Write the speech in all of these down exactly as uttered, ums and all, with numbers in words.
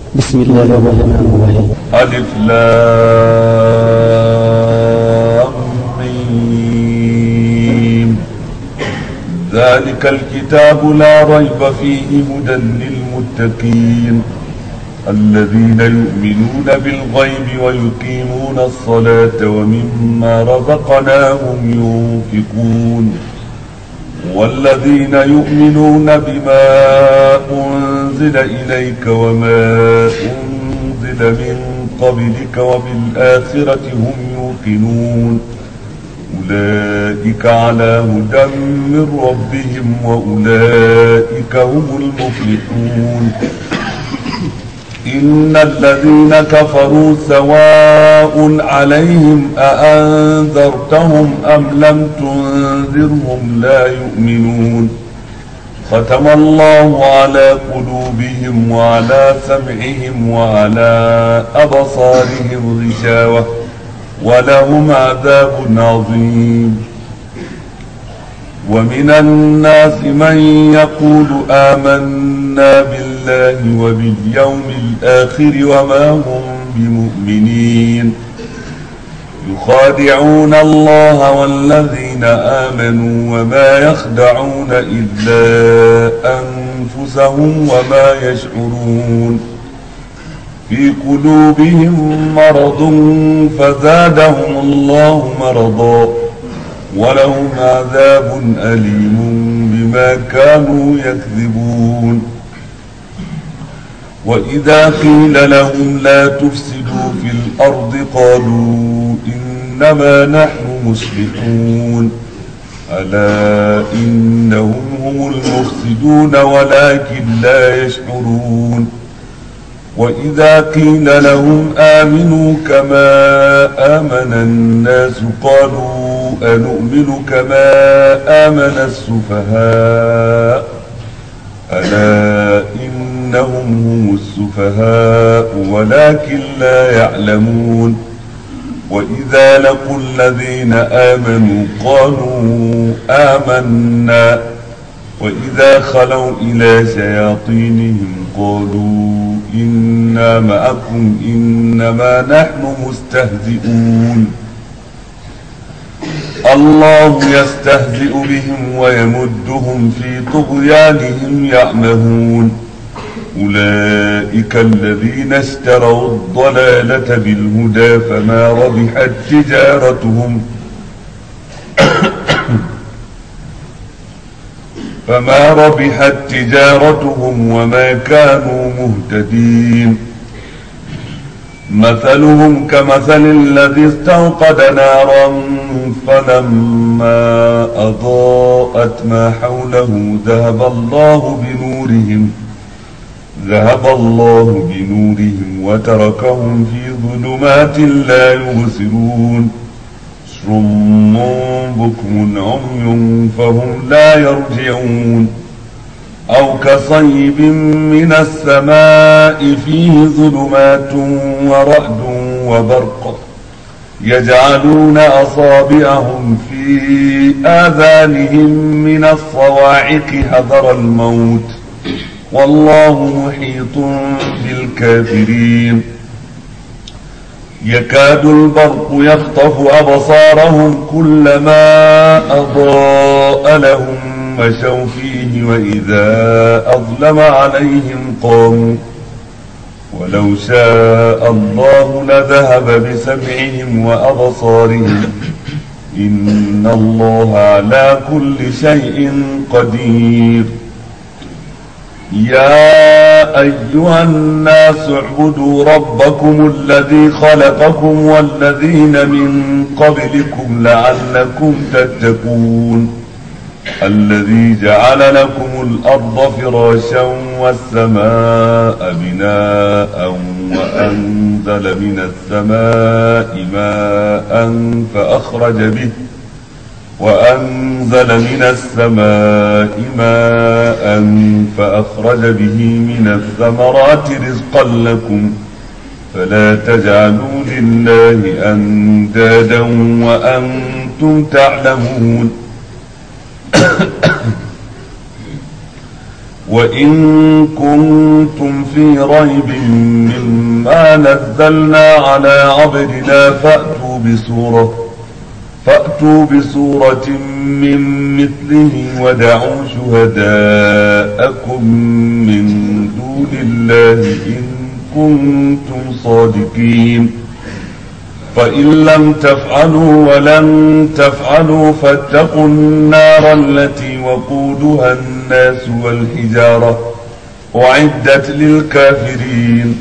بسم الله الرحمن الرحيم. ألف لام ميم. ذلك الكتاب لا ريب فيه هدى للمتقين الذين يؤمنون بالغيب ويقيمون الصلاة ومما رزقناهم ينفقون والذين يؤمنون بما أنزل إليك وما أنزل من قبلك وبالآخرة هم يوقنون أولئك على هدى من ربهم وأولئك هم المفلحون. إن الذين كفروا سواء عليهم أأنذرتهم أم لم تنذرهم لا يؤمنون. ختم الله على قلوبهم وعلى سمعهم وعلى أبصارهم غشاوة ولهم عذاب عظيم. ومن الناس من يقول آمنا بالله وباليوم الآخر وما هم بمؤمنين يخادعون الله والذين آمنوا وما يخدعون إلا أنفسهم وما يشعرون. في قلوبهم مرض فزادهم الله مرضا ولهم عذاب أليم بما كانوا يكذبون. وإذا قيل لهم لا تفسدوا في الأرض قالوا إنما نحن مصلحون ألا إنهم هم المفسدون ولكن لا يشعرون. وإذا قيل لهم آمنوا كما آمن الناس قالوا أنؤمن كما آمن السفهاء ألا إنهم هم السفهاء ولكن لا يعلمون. وإذا لقوا الذين آمنوا قالوا آمنا وإذا خلوا إلى شياطينهم قالوا إنا معكم إنما نحن مستهزئون. الله يستهزئ بهم ويمدهم في طغيانهم يعمهون. أولئك الذين اشتروا الضلالة بالهدى فما ربحت تجارتهم فما ربحت تجارتهم وما كانوا مهتدين. مثلهم كمثل الذي استوقد نارا فلما أضاءت ما حوله ذهب الله بنورهم ذهب الله بنورهم وتركهم في ظلمات لا يبصرون. صم بكم عمي فهم لا يرجعون. أو كصيب من السماء فيه ظلمات ورعد وبرق يجعلون أصابعهم في آذانهم من الصواعق حذر الموت والله محيط بالكافرين. يكاد البرق يخطف أبصارهم كلما أضاء لهم مشوا فيه وإذا أظلم عليهم قاموا ولو شاء الله لذهب بسمعهم وأبصارهم إن الله على كل شيء قدير. يا أيها الناس اعبدوا ربكم الذي خلقكم والذين من قبلكم لعلكم تتقون. الذي جعل لكم الأرض فراشا والسماء بناء وأنزل من السماء ماء فأخرج به وأنزل من السماء ماء فأخرج به من الثمرات رزقا لكم فلا تجعلوا لله أندادا وأنتم تعلمون. وإن كنتم في ريب مما نزلنا على عبدنا فأتوا بسورة فأتوا بسورة من مثله ودعوا شهداءكم من دون الله إن كنتم صادقين فإن لم تفعلوا ولن تفعلوا فاتقوا النار التي وقودها الناس والحجارة أعدت للكافرين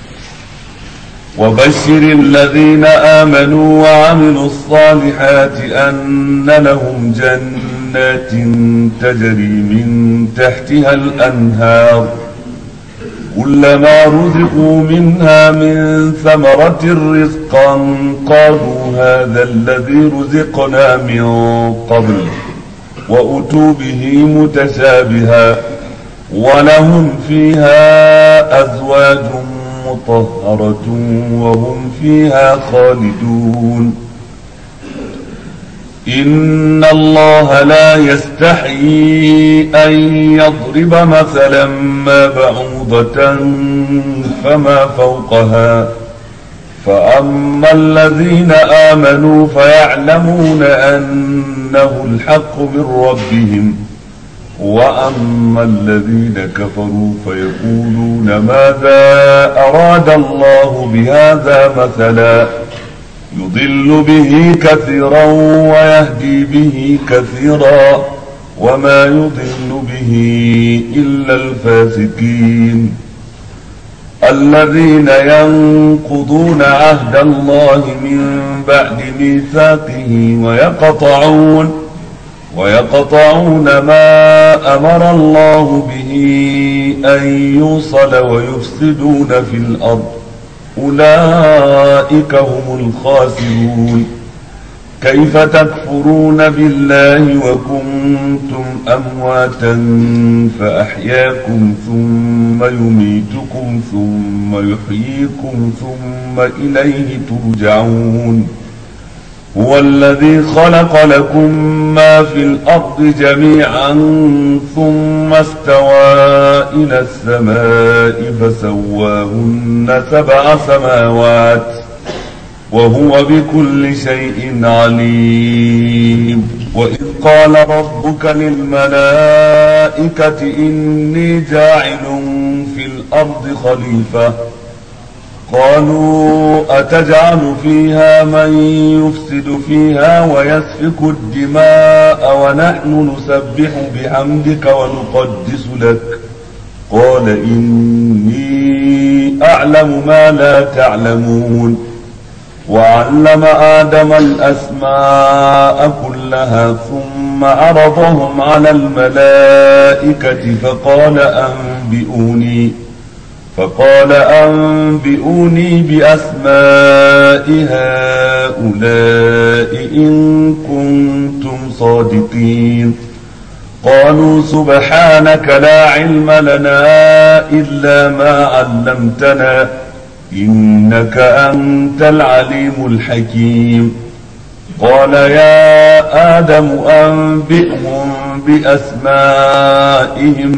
وبشر الذين آمنوا وعملوا الصالحات أن لهم جنات تجري من تحتها الأنهار كلما رزقوا منها من ثمرة رزقا قالوا هذا الذي رزقنا من قبل وأتوا به متشابها ولهم فيها أزواج مطهرة وهم فيها خالدون إن الله لا يستحيي أن يضرب مثلا ما بعوضة فما فوقها فأما الذين آمنوا فيعلمون أنه الحق من ربهم وأما الذين كفروا فيقولون ماذا أراد الله بهذا مثلا يضل به كثيرا ويهدي به كثيرا وما يضل به إلا الفاسقين الذين ينقضون عهد الله من بعد ميثاقه ويقطعون ويقطعون ما أمر الله به أن يوصل ويفسدون في الأرض أولئك هم الخاسرون كيف تكفرون بالله وكنتم أمواتا فأحياكم ثم يميتكم ثم يحييكم ثم إليه ترجعون هو الذي خلق لكم ما في الأرض جميعا ثم استوى إلى السماء فسواهن سبع سماوات وهو بكل شيء عليم وإذ قال ربك للملائكة إني جاعل في الأرض خليفة قالوا أتجعل فيها من يفسد فيها ويسفك الدماء ونحن نسبح بحمدك ونقدس لك قال إني أعلم ما لا تعلمون وعلم آدم الأسماء كلها ثم عرضهم على الملائكة فقال أنبئوني فقال أنبئوني بأسماء هؤلاء إن كنتم صادقين قالوا سبحانك لا علم لنا إلا ما علمتنا إنك أنت العليم الحكيم قال يا آدم أنبئهم بأسمائهم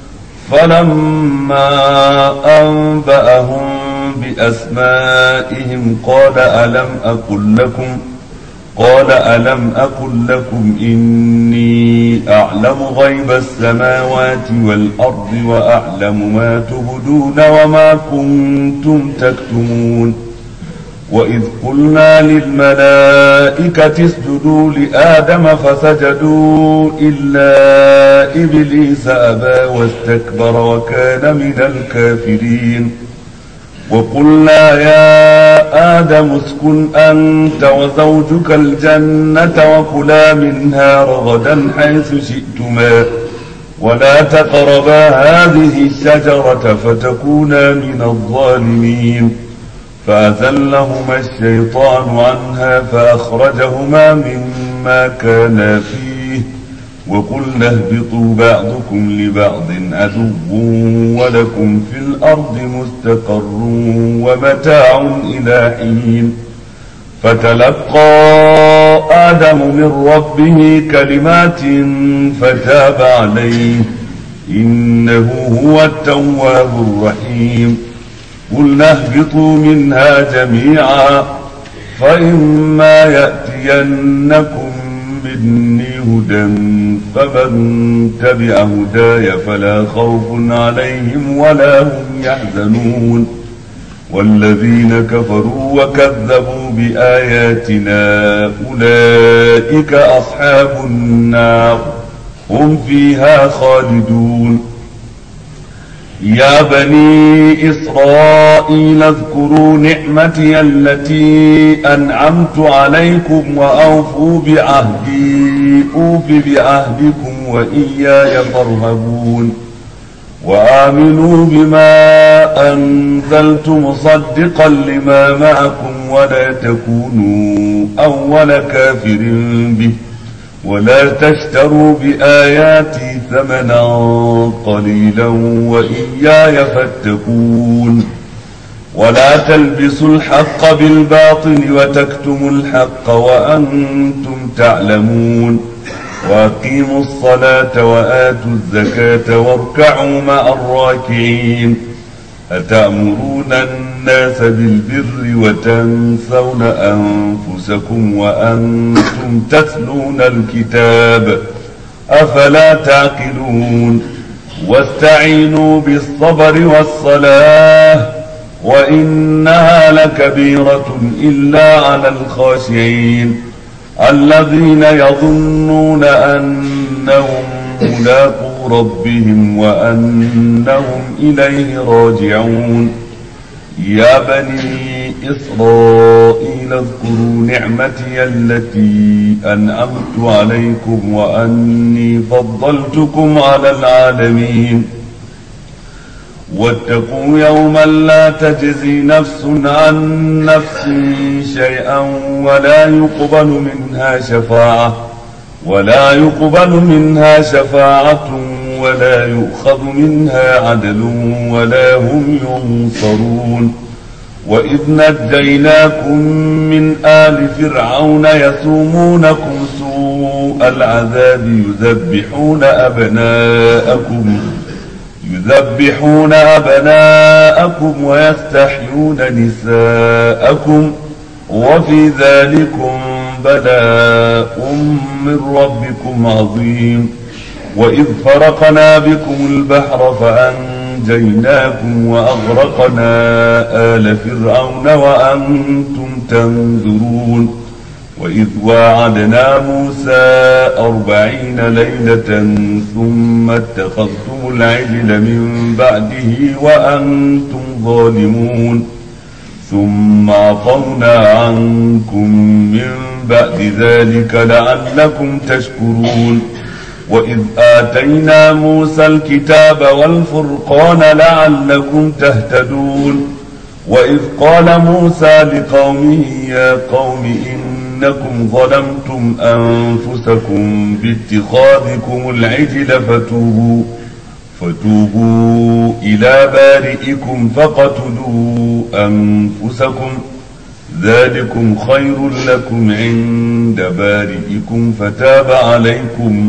فلما أنبأهم بأسمائهم قال ألم أقل لكم قال ألم أقل لكم إني أعلم غيب السماوات والأرض وأعلم ما تبدون وما كنتم تكتمون وإذ قلنا للملائكة اسجدوا لآدم فسجدوا إلا إبليس أبى واستكبر وكان من الكافرين وقلنا يا آدم اسكن أنت وزوجك الجنة وكلا منها رغدا حيث شئتما ولا تقربا هذه الشجرة فتكونا من الظالمين فأزلهما الشيطان عنها فأخرجهما مما كانا فيه وقلنا اهبطوا بعضكم لبعض عدو ولكم في الأرض مستقر ومتاع إلى حين فتلقى آدم من ربه كلمات فتاب عليه إنه هو التواب الرحيم. قلنا اهبطوا منها جميعا فإما يأتينكم مني هدى فمن تبع هداي فلا خوف عليهم ولا هم يحزنون. والذين كفروا وكذبوا بآياتنا أولئك أصحاب النار هم فيها خالدون. يا بني إسرائيل اذكروا نعمتي التي أنعمت عليكم وأوفوا بعهدي أوف بعهدكم وإياي فارهبون. وآمنوا بما أنزلت مصدقا لما معكم ولا تكونوا أول كافر به ولا تشتروا بآياتي ثمنا قليلا وإياي فاتقون. ولا تلبسوا الحق بالباطل وتكتموا الحق وأنتم تعلمون. وأقيموا الصلاة وآتوا الزكاة واركعوا مع الراكعين. أتأمرون الناس بالبر وتنسون أنفسكم وأنتم تتلون الكتاب أفلا تعقلون. واستعينوا بالصبر والصلاة وإنها لكبيرة إلا على الخاشعين الذين يظنون أنهم ملاقو ربهم وأنهم إليه راجعون. يا بني إسرائيل اذكروا نعمتي التي أنعمت عليكم وأني فضلتكم على العالمين. واتقوا يوما لا تجزي نفس عن نفس شيئا ولا يقبل منها شفاعة ولا يقبل منها شفاعة ولا يؤخذ منها عدل ولا هم ينصرون. وإذ نجيناكم من آل فرعون يسومونكم سوء العذاب يذبحون أبناءكم يذبحون أبناءكم ويستحيون نساءكم وفي ذلكم بلاء من ربكم عظيم. وإذ فرقنا بكم البحر فأنجيناكم وأغرقنا آل فرعون وأنتم تنظرون. وإذ واعدنا موسى أربعين ليلة ثم اتخذتم العجل من بعده وأنتم ظالمون ثم عفونا عنكم من بعد ذلك لعلكم تشكرون. وإذ آتينا موسى الكتاب والفرقان لعلكم تهتدون. وإذ قال موسى لقومه يا قوم إنكم ظلمتم أنفسكم باتخاذكم العجل فتوبوا فتوبوا إلى بارئكم فقتلوا أنفسكم ذلكم خير لكم عند بارئكم فتاب عليكم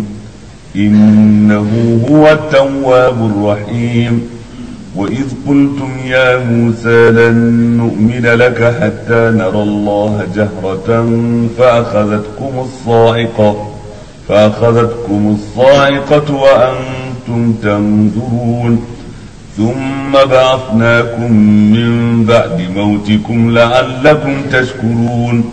إنه هو التواب الرحيم. وإذ قلتم يا موسى لن نؤمن لك حتى نرى الله جهرة فأخذتكم الصاعقة فأخذتكم الصاعقة وأنتم تنظرون ثم بعثناكم من بعد موتكم لعلكم تشكرون.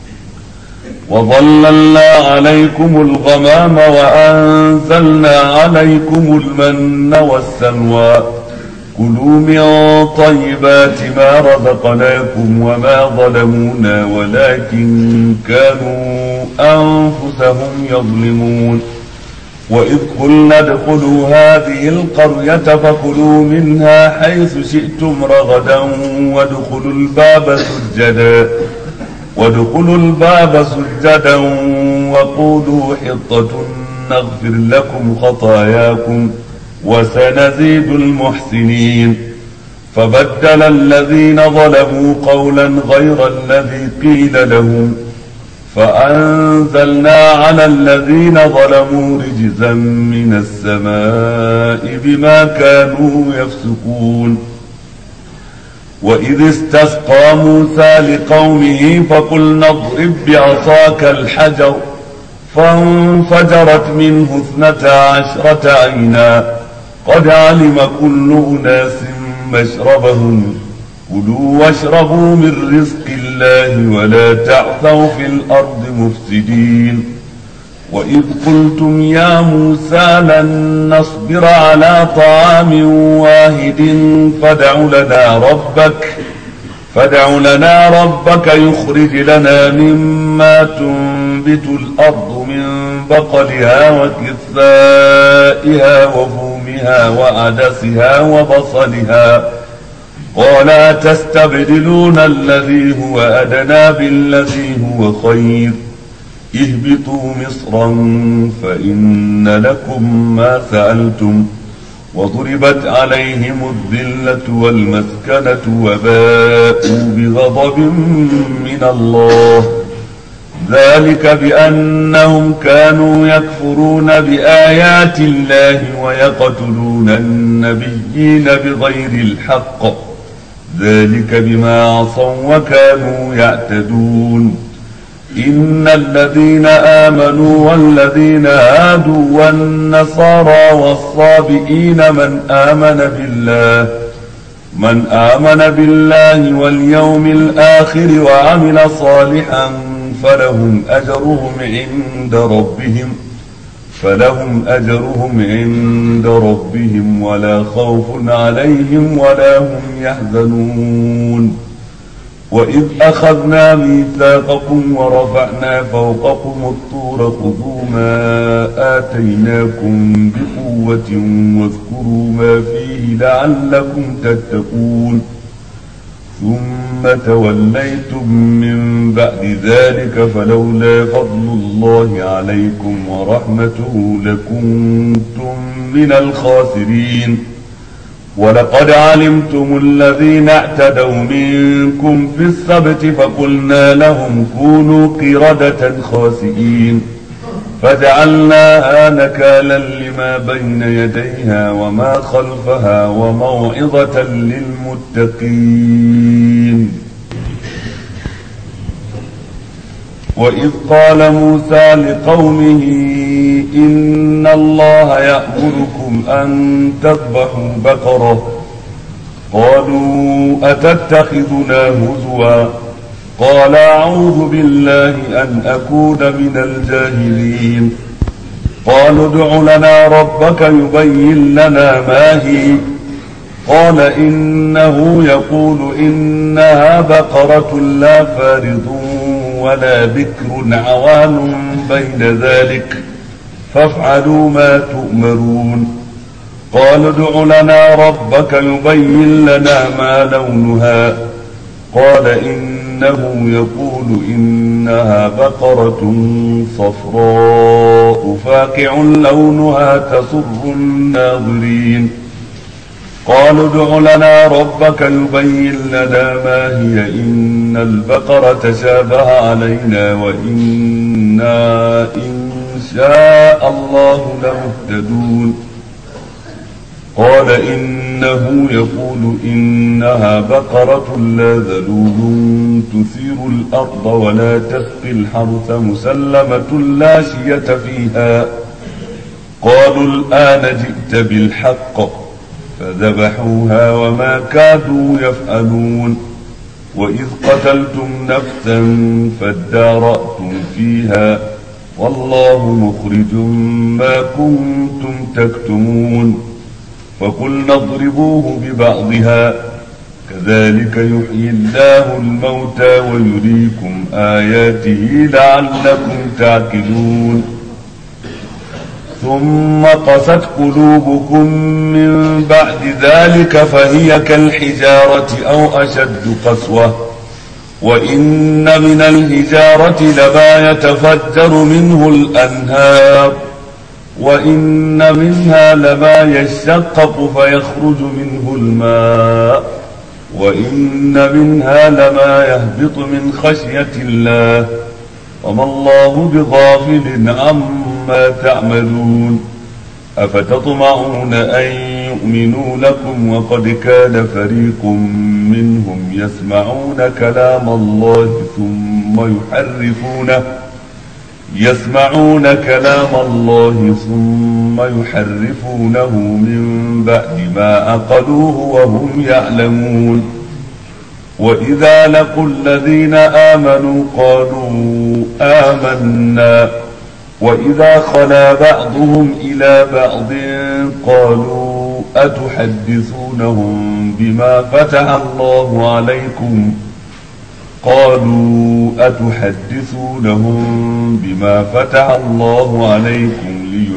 وظللنا عليكم الغمام وأنزلنا عليكم المن والسلوى كلوا من طيبات ما رزقناكم وما ظلمونا ولكن كانوا أنفسهم يظلمون. وإذ قلنا ادخلوا هذه القرية فكلوا منها حيث شئتم رغدا وادخلوا الباب سجدا وادخلوا الباب سجدا وقولوا حطة نغفر لكم خطاياكم وسنزيد المحسنين. فبدل الذين ظلموا قولا غير الذي قيل لهم فأنزلنا على الذين ظلموا رجزا من السماء بما كانوا يفسقون. وإذ استسقى موسى لقومه فقلنا اضرب بعصاك الحجر فانفجرت منه اثنتا عشرة عينا قد علم كل أناس مشربهم كلوا واشربوا من رزق الله ولا تعثوا في الأرض مفسدين. وإذ قلتم يا موسى لن نصبر على طعام واحد فادع لنا ربك فادع لنا ربك يخرج لنا مما تنبت الأرض من بقلها وكثائها وفومها وعدسها وبصلها قال أتستبدلون الذي هو أدنى بالذي هو خير اهبطوا مصرا فإن لكم ما سألتم وضربت عليهم الذلة والمسكنة وباءوا بغضب من الله ذلك بأنهم كانوا يكفرون بآيات الله ويقتلون النبيين بغير الحق ذلك بما عصوا وكانوا يعتدون. إن الذين آمنوا والذين هادوا والنصارى والصابئين من آمن بالله من آمن بالله واليوم الآخر وعمل صالحا فلهم أجرهم عند ربهم فلهم أجرهم عند ربهم ولا خوف عليهم ولا هم يحزنون. وإذ أخذنا ميثاقكم ورفعنا فوقكم الطور خذوا ما آتيناكم بقوة واذكروا ما فيه لعلكم تتقون ثم توليتم من بعد ذلك فلولا فضل الله عليكم ورحمته لكنتم من الخاسرين. ولقد علمتم الذين اعتدوا منكم في السبت فقلنا لهم كونوا قردة خاسئين فجعلناها نكالا لما بين يديها وما خلفها وموعظة للمتقين. وإذ قال موسى لقومه إن الله يأمركم أن تذبحوا بقرة قالوا أتتخذنا هزوا قال أعوذ بالله أن أكون من الجاهلين. قالوا ادع لنا ربك يبين لنا ما هي قال إنه يقول إنها بقرة لا فارض ولا بكر عوان بين ذلك فافعلوا ما تؤمرون. قالوا ادع لنا ربك يبين لنا ما لونها قال إنه يقول إنها بقرة صفراء فاقع لونها تسر الناظرين. قالوا ادع لنا ربك يبين لنا ما هي إن البقرة تشابه علينا وإنا إن شاء الله لمهتدون. قال إنه يقول إنها بقرة لا ذلول تثير الأرض ولا تسقي الحرث مسلمة لا شية فيها. قالوا الآن جئت بالحق فذبحوها وما كادوا يفعلون. وإذ قتلتم نفسا فادارأتم فيها والله مخرج ما كنتم تكتمون. فقلنا اضربوه ببعضها كذلك يحيي الله الموتى ويريكم آياته لعلكم تعقلون. ثم قست قلوبكم من بعد ذلك فهي كالحجارة أو أشد قسوة وإن من الحجارة لما يتفجر منه الأنهار وإن منها لما يشقق فيخرج منه الماء وإن منها لما يهبط من خشية الله وما الله بغافل عما تعملون أفتطمعون أن يؤمنوا لكم وقد كان فريق منهم يسمعون كلام الله ثم يحرفونه يسمعون كلام الله ثم يحرفونه من بعد ما عقلوه وهم يعلمون وإذا لقوا الذين آمنوا قالوا آمنا وإذا خلا بعضهم إلى بعض قالوا أتحدثونهم بما فتح الله عليكم قالوا أتحدثونهم بما فتح الله عليكم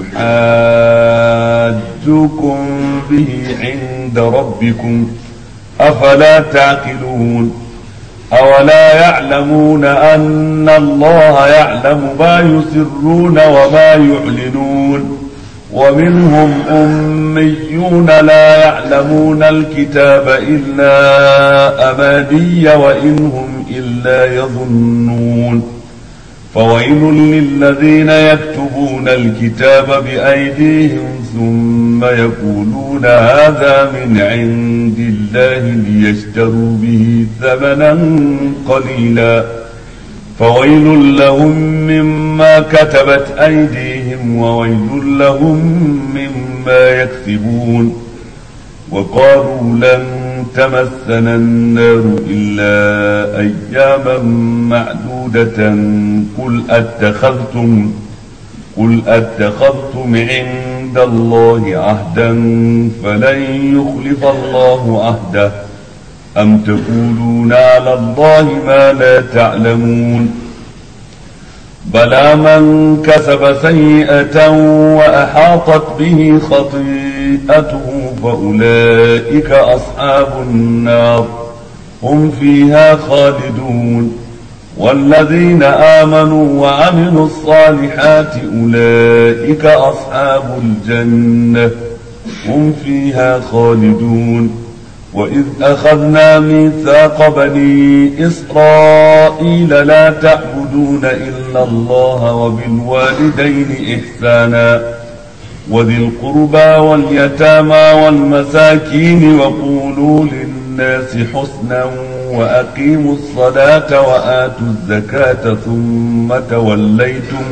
ليحاجوكم به عند ربكم أفلا تعقلون أولا يعلمون أن الله يعلم ما يسرون وما يعلنون ومنهم أميون لا يعلمون الكتاب إلا أماني وإن هم إلا يظنون فويل للذين يكتبون الكتاب بأيديهم ثم يقولون هذا من عند الله ليشتروا به ثمنا قليلا فويل لهم مما كتبت أيديهم وويل لهم مما يكسبون وقالوا لن تمسنا النار إلا أياما معدودة قل أتخذتم قل أتخذتم عند الله عهدا فلن يخلف الله عهده أم تقولون على الله ما لا تعلمون بلى من كسب سيئة وأحاطت به خطيئته فأولئك أصحاب النار هم فيها خالدون والذين آمنوا وعملوا الصالحات أولئك أصحاب الجنة هم فيها خالدون وإذ أخذنا ميثاق بني إسرائيل لا تعبدون إلا الله وبالوالدين إحسانا وذي القربى واليتامى والمساكين وقولوا للناس حسنا وأقيموا الصلاة وآتوا الزكاة ثم توليتم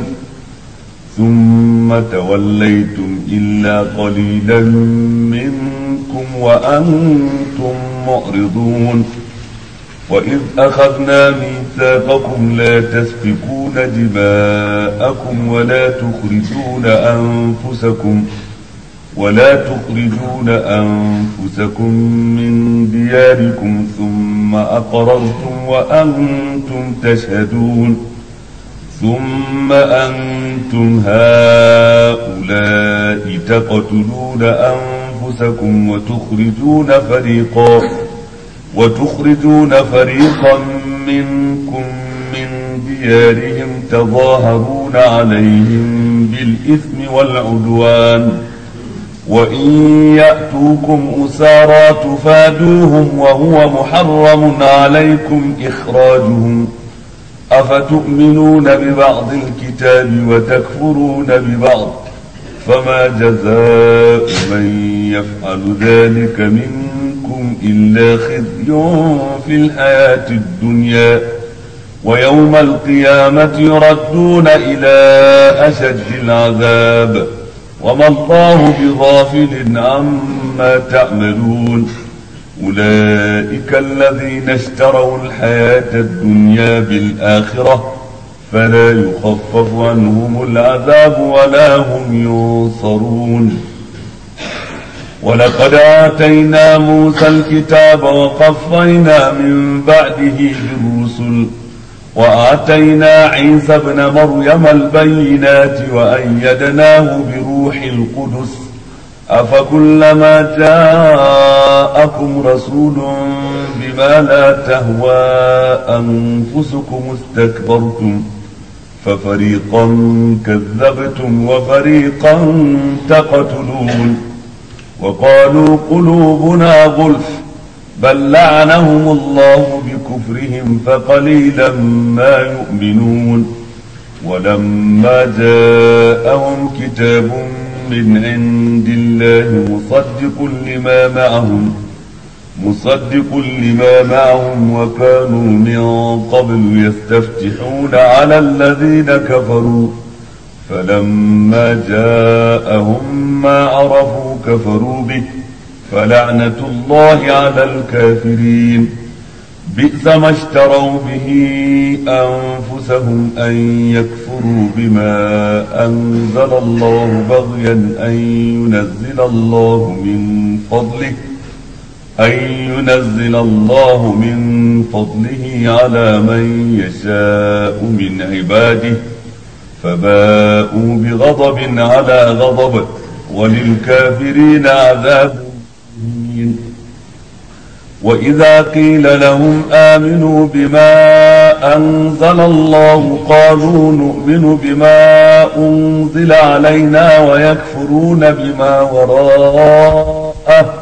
ثم توليتم إلا قليلا منكم وأنتم معرضون وإذ أخذنا ميثاقكم لا تسفكون دماءكم ولا تخرجون أنفسكم ولا تخرجون أنفسكم من دياركم ثم أقررتم وأنتم تشهدون ثم أنتم هؤلاء تقتلون أنفسكم وتخرجون فريقا وتخرجون فريقا منكم من ديارهم تظاهرون عليهم بالإثم والعدوان وإن يأتوكم أسارى تفادوهم وهو محرم عليكم إخراجهم أفتؤمنون ببعض الكتاب وتكفرون ببعض فما جزاء من يفعل ذلك منكم إلا خزي في الحياة الدنيا ويوم القيامة يردون إلى أشد العذاب وما الله بغافل عما تعملون أولئك الذين اشتروا الحياة الدنيا بالآخرة فلا يخفف عنهم العذاب ولا هم ينصرون ولقد آتينا موسى الكتاب وقفينا من بعده بالرسل وآتينا عيسى ابن مريم البينات وأيدناه بروح القدس أفكلما جاءكم رسول بما لا تهوى أنفسكم استكبرتم ففريقا كذبتم وفريقا تقتلون وقالوا قلوبنا غلف بل لعنهم الله بكفرهم فقليلا ما يؤمنون ولما جاءهم كتاب من عند الله مصدق لما معهم مصدق لما معهم وكانوا من قبل يستفتحون على الذين كفروا فلما جاءهم ما عرفوا كفروا به فلعنة الله على الكافرين. بئس ما اشتروا به أنفسهم أن يكفروا بما أنزل الله بغيا أن ينزل الله من فضله أن ينزل الله من فضله على من يشاء من عباده فباءوا بغضب على غضب وللكافرين عذاب مهين. وإذا قيل لهم آمنوا بما أنزل الله قالوا نؤمن بما أنزل علينا ويكفرون بما وراءه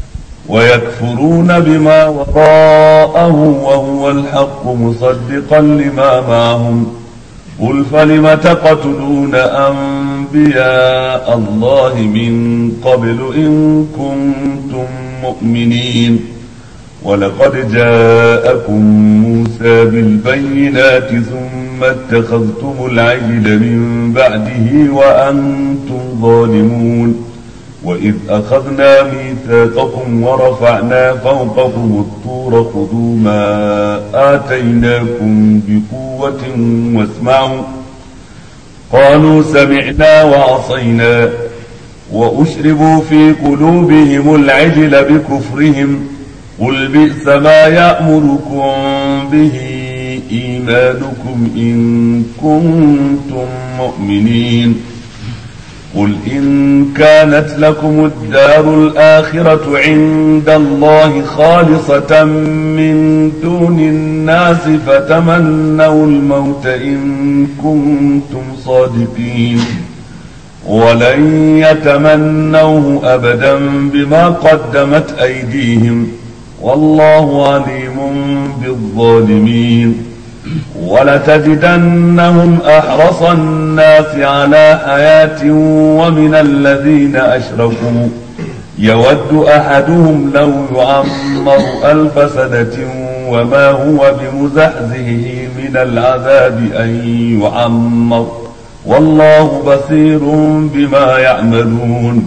ويكفرون بما وراءه وهو الحق مصدقا لما معهم. قل فلم تقتلون أنبياء الله من قبل إن كنتم مؤمنين. ولقد جاءكم موسى بالبينات ثم اتخذتم العجل من بعده وأنتم ظالمون. وإذ أخذنا ميثاقكم ورفعنا فوقكم الطور خذوا ما آتيناكم بقوة واسمعوا قالوا سمعنا وعصينا وأشربوا في قلوبهم العجل بكفرهم. قل بئس ما يأمركم به إيمانكم إن كنتم مؤمنين. قل إن كانت لكم الدار الآخرة عند الله خالصة من دون الناس فتمنوا الموت إن كنتم صادقين ولن يتمنوه أبدا بما قدمت أيديهم والله عليم بالظالمين. ولتجدنهم أحرص الناس على حياة ومن الذين أشركوا يود أحدهم لو يعمر ألف سنة وما هو بمزحزحه من العذاب أن يعمر والله بصير بما يعملون.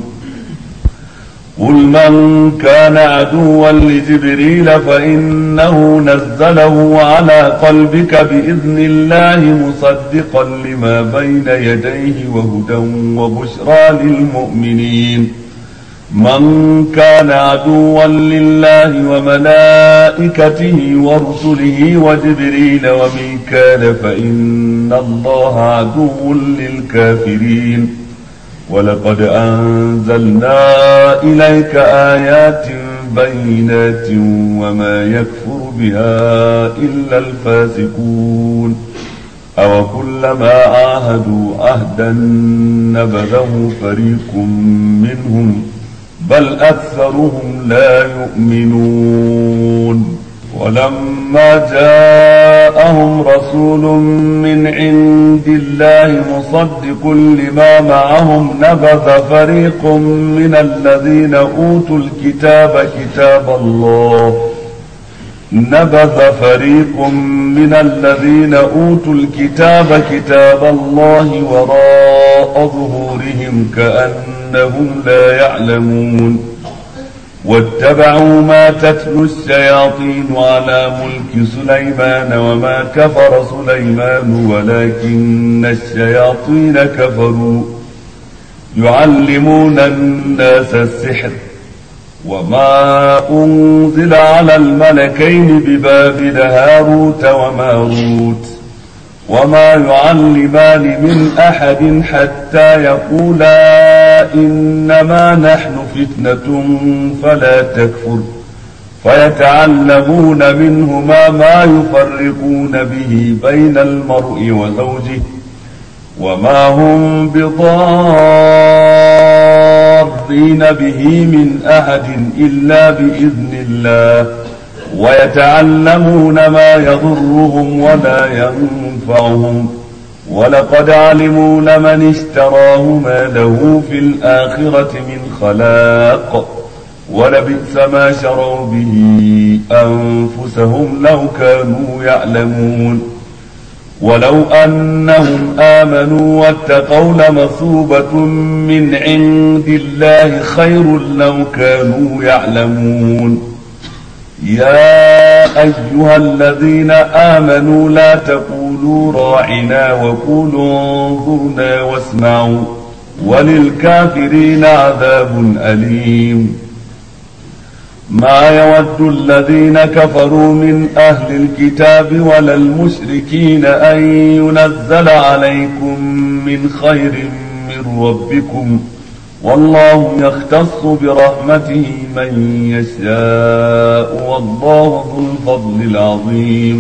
قل من كان عدوا لجبريل فإنه نزله على قلبك بإذن الله مصدقا لما بين يديه وهدى وبشرى للمؤمنين. من كان عدوا لله وملائكته ورسله وجبريل وميكال فإن الله عدو للكافرين. ولقد أنزلنا إليك آيات بينات وما يكفر بها إلا الفاسقون. أو كلما عاهدوا عهدا نبذه فريق منهم بل أكثرهم لا يؤمنون. ولما جاءهم رسول من عند الله مصدق لما معهم نبذ فريق من الذين أوتوا الكتاب كتاب الله نبذ فريق من الذين أوتوا الكتاب كتاب الله وراء ظهورهم كأنهم لا يعلمون. واتبعوا ما تتلو الشياطين على ملك سليمان وما كفر سليمان ولكن الشياطين كفروا يعلمون الناس السحر وما أنزل على الملكين ببابل هاروت وماروت وما يعلمان من أحد حتى يقولا إنما نحن فتنة فلا تكفر فيتعلمون منهما ما يفرقون به بين المرء وزوجه وما هم بضارين به من أحد إلا بإذن الله ويتعلمون ما يضرهم ولا ينفعهم ولقد علموا لمن اشتراه ما له في الآخرة من خلاق ولبئس ما شروا به أنفسهم لو كانوا يعلمون ولو أنهم آمنوا واتقوا لمثوبة من عند الله خير لو كانوا يعلمون يا أيها الذين آمنوا لا تقولوا راعنا وقولوا انظرنا واسمعوا وللكافرين عذاب أليم ما يود الذين كفروا من أهل الكتاب ولا المشركين أن ينزل عليكم من خير من ربكم والله يختص برحمته من يشاء والله ذو الفضل العظيم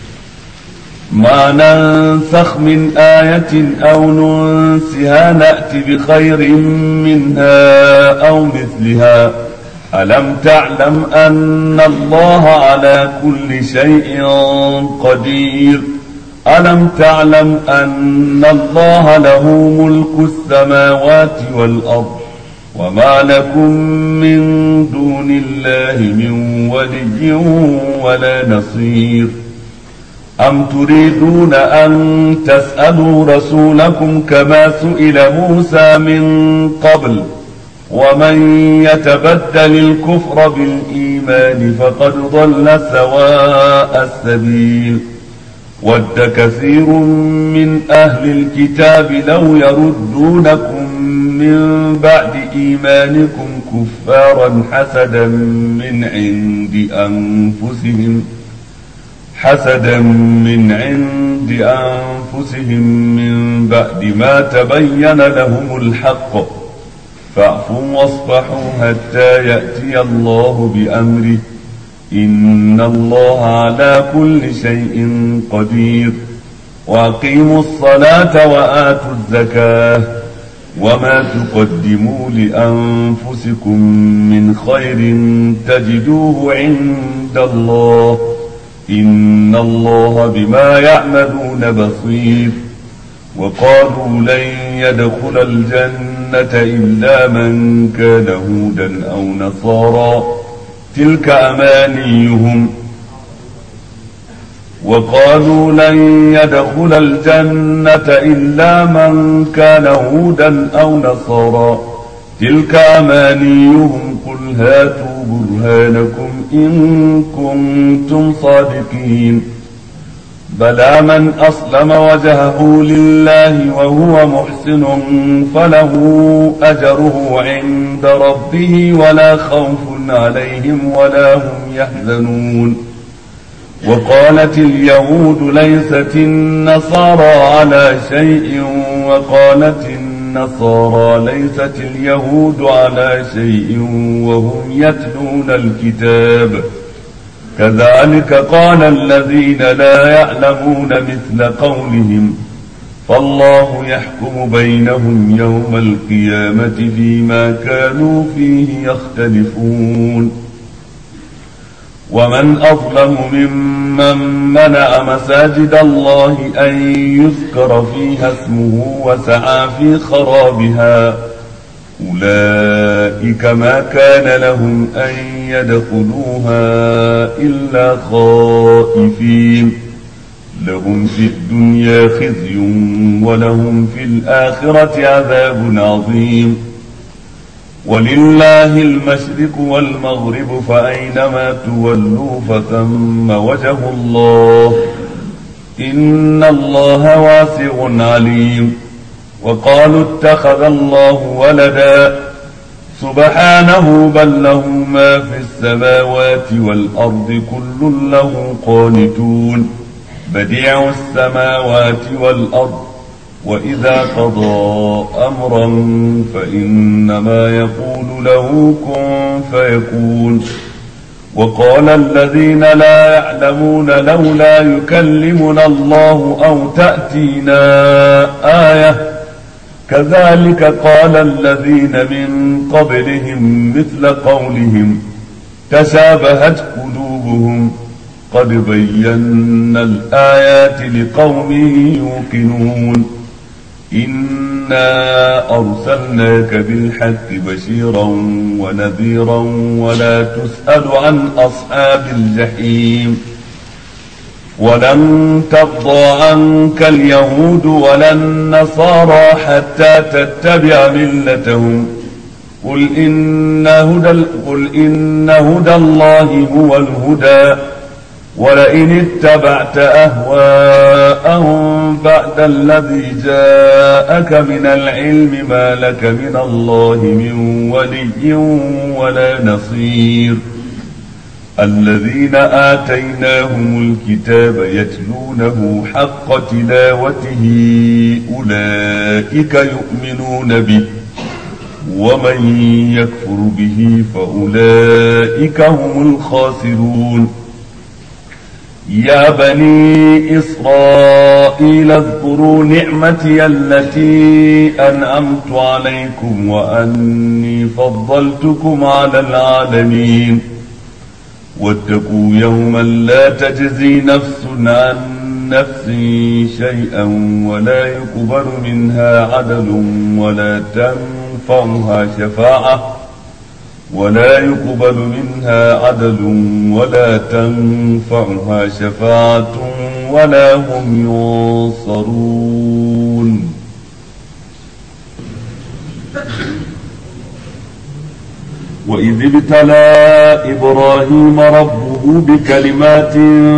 ما ننسخ من آية أو ننسها نأت بخير منها أو مثلها ألم تعلم أن الله على كل شيء قدير ألم تعلم أن الله له ملك السماوات والأرض وما لكم من دون الله من ولي ولا نصير أم تريدون أن تسألوا رسولكم كما سئل موسى من قبل ومن يتبدل الكفر بالإيمان فقد ضل سواء السبيل ود كثير من أهل الكتاب لو يردونكم من بعد إيمانكم كفارا حسدا من عند أنفسهم حسدا من عند أنفسهم من بعد ما تبين لهم الحق فاعفوا واصفحوا حتى يأتي الله بأمره إن الله على كل شيء قدير وأقيموا الصلاة وآتوا الزكاة وما تقدموا لأنفسكم من خير تجدوه عند الله إن الله بما يعملون بصير وقالوا لن يدخل الجنة إلا من كان هودا أو نصارى تلك أمانيهم وقالوا لن يدخل الجنة إلا من كان هودا أو نصارى تلك أمانيهم قل هاتوا برهانكم إن كنتم صادقين بلى من أسلم وجهه لله وهو محسن فله أجره عند ربه ولا خوف عليهم ولا هم يحزنون وقالت اليهود ليست النصارى على شيء وقالت النصارى ليست اليهود على شيء وهم يتلون الكتاب كذلك قال الذين لا يعلمون مثل قولهم فالله يحكم بينهم يوم القيامة فيما كانوا فيه يختلفون ومن أظلم ممن منع مساجد الله أن يذكر فيها اسمه وسعى في خرابها أولئك ما كان لهم أن يدخلوها إلا خائفين لهم في الدنيا خزي ولهم في الآخرة عذاب عظيم ولله المشرق والمغرب فأينما تولوا فثم وجه الله إن الله واسع عليم وقالوا اتخذ الله ولدا سبحانه بل له ما في السماوات والأرض كل له قانتون بديع السماوات والأرض وإذا قضى أمرا فإنما يقول له كن فيكون وقال الذين لا يعلمون لولا يكلمنا الله أو تأتينا آية كذلك قال الذين من قبلهم مثل قولهم تشابهت قلوبهم قد بينا الآيات لقوم يوقنون إنا أرسلناك بالحق بشيرا ونذيرا ولا تسأل عن أصحاب الجحيم ولن ترضى عنك اليهود ولا النصارى حتى تتبع ملتهم قل إن هدى, قل إن هدى الله هو الهدى ولئن اتبعت أهواءهم بعد الذي جاءك من العلم ما لك من الله من ولي ولا نصير الذين آتيناهم الكتاب يتلونه حق تلاوته أولئك يؤمنون به ومن يكفر به فأولئك هم الخاسرون يا بني إسرائيل اذكروا نعمتي التي أنعمت عليكم وأني فضلتكم على العالمين واتقوا يوما لا تجزي نفس عن نفس شيئا ولا يقبل منها عدل ولا تنفعها شفاعة ولا يقبل منها عدل ولا تنفعها شفاعة ولا هم ينصرون وإذ ابتلى إبراهيم ربه بكلمات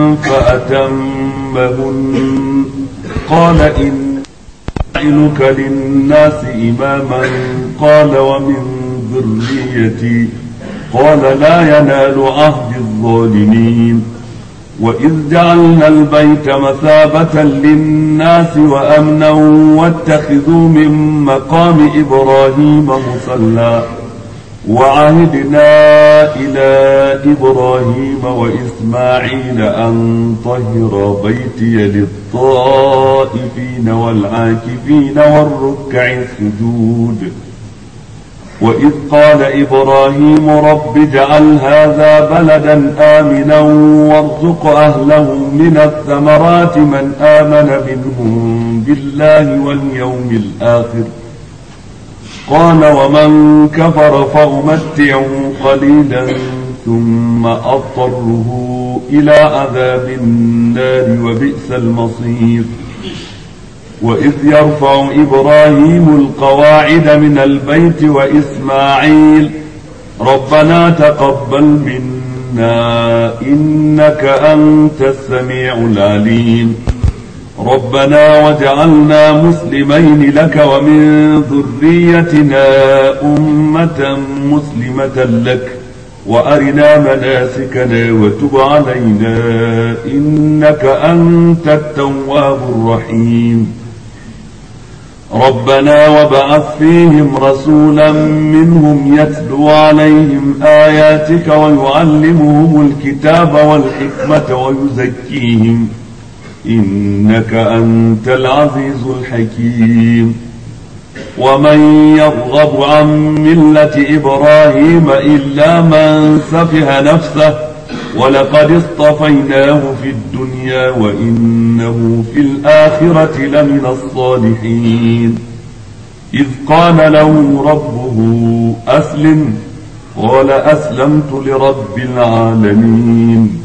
فأتمهن قال إني جاعلك للناس إماما قال ومن ذريتي قال لا ينال عهد الظالمين وإذ جعلنا البيت مثابة للناس وأمنا واتخذوا من مقام إبراهيم مصلى وعهدنا إلى إبراهيم وإسماعيل أن طهر بيتي للطائفين والعاكفين والركع السجود وإذ قال إبراهيم رب اجعل هذا بلدا آمنا وارزق أهله من الثمرات من آمن منهم بالله واليوم الآخر قال ومن كفر فأمتعه قليلا ثم أضطره إلى عذاب النار وبئس المصير وإذ يرفع إبراهيم القواعد من البيت وإسماعيل ربنا تقبل منا إنك أنت السميع العليم ربنا واجعلنا مسلمين لك ومن ذريتنا أمة مسلمة لك وأرنا مناسكنا وتب علينا إنك أنت التواب الرحيم ربنا وابعث فيهم رسولا منهم يتلو عليهم آياتك ويعلمهم الكتاب والحكمة ويزكيهم إنك أنت العزيز الحكيم ومن يرغب عن ملة إبراهيم إلا من سفه نفسه ولقد اصطفيناه في الدنيا وإنه في الآخرة لمن الصالحين إذ قال له ربه أسلم قال أسلمت لرب العالمين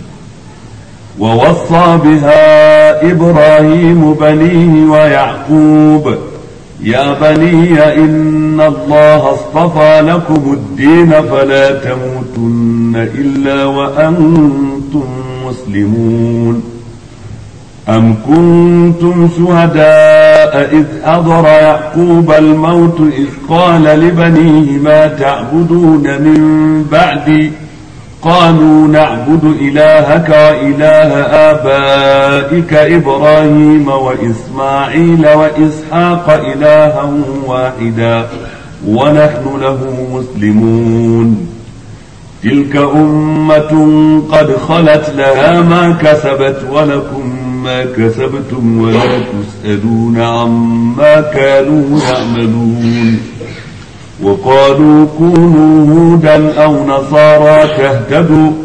ووصى بها إبراهيم بنيه ويعقوب يا بني إن الله اصطفى لكم الدين فلا تموتن إلا وأنتم مسلمون أم كنتم شهداء إذ حضر يعقوب الموت إذ قال لبنيه ما تعبدون من بعدي قالوا نعبد إلهك وإله آبائك إبراهيم وإسماعيل وإسحاق إلها واحدا ونحن له مسلمون تلك أمة قد خلت لها ما كسبت ولكم ما كسبتم ولا تسألون عما كانوا يعملون وقالوا كونوا هودا أو نصارى تهتدوا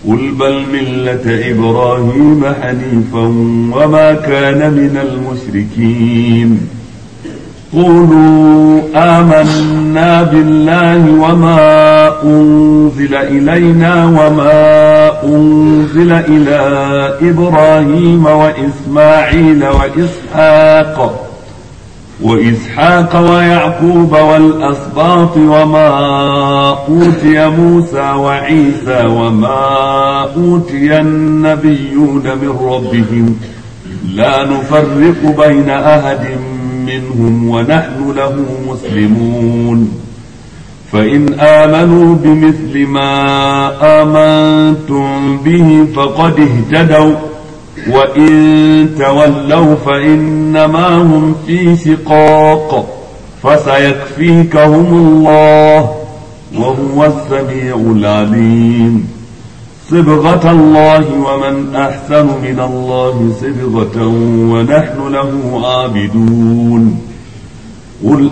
قل بل ملة إبراهيم حنيفا وما كان من المشركين قولوا آمنا بالله وما أنزل إلينا وما أنزل إلى إبراهيم وإسماعيل وإسحاق وإسحاق ويعقوب والأسباط وما أوتي موسى وعيسى وما أوتي النبيون من ربهم لا نفرق بين أحد منهم ونحن له مسلمون فإن آمنوا بمثل ما آمنتم به فقد اهتدوا وإن تولوا فإنما هم في شقاق فسيكفيكهم الله وهو السميع العليم صبغة الله ومن أحسن من الله صبغة ونحن له عابدون قل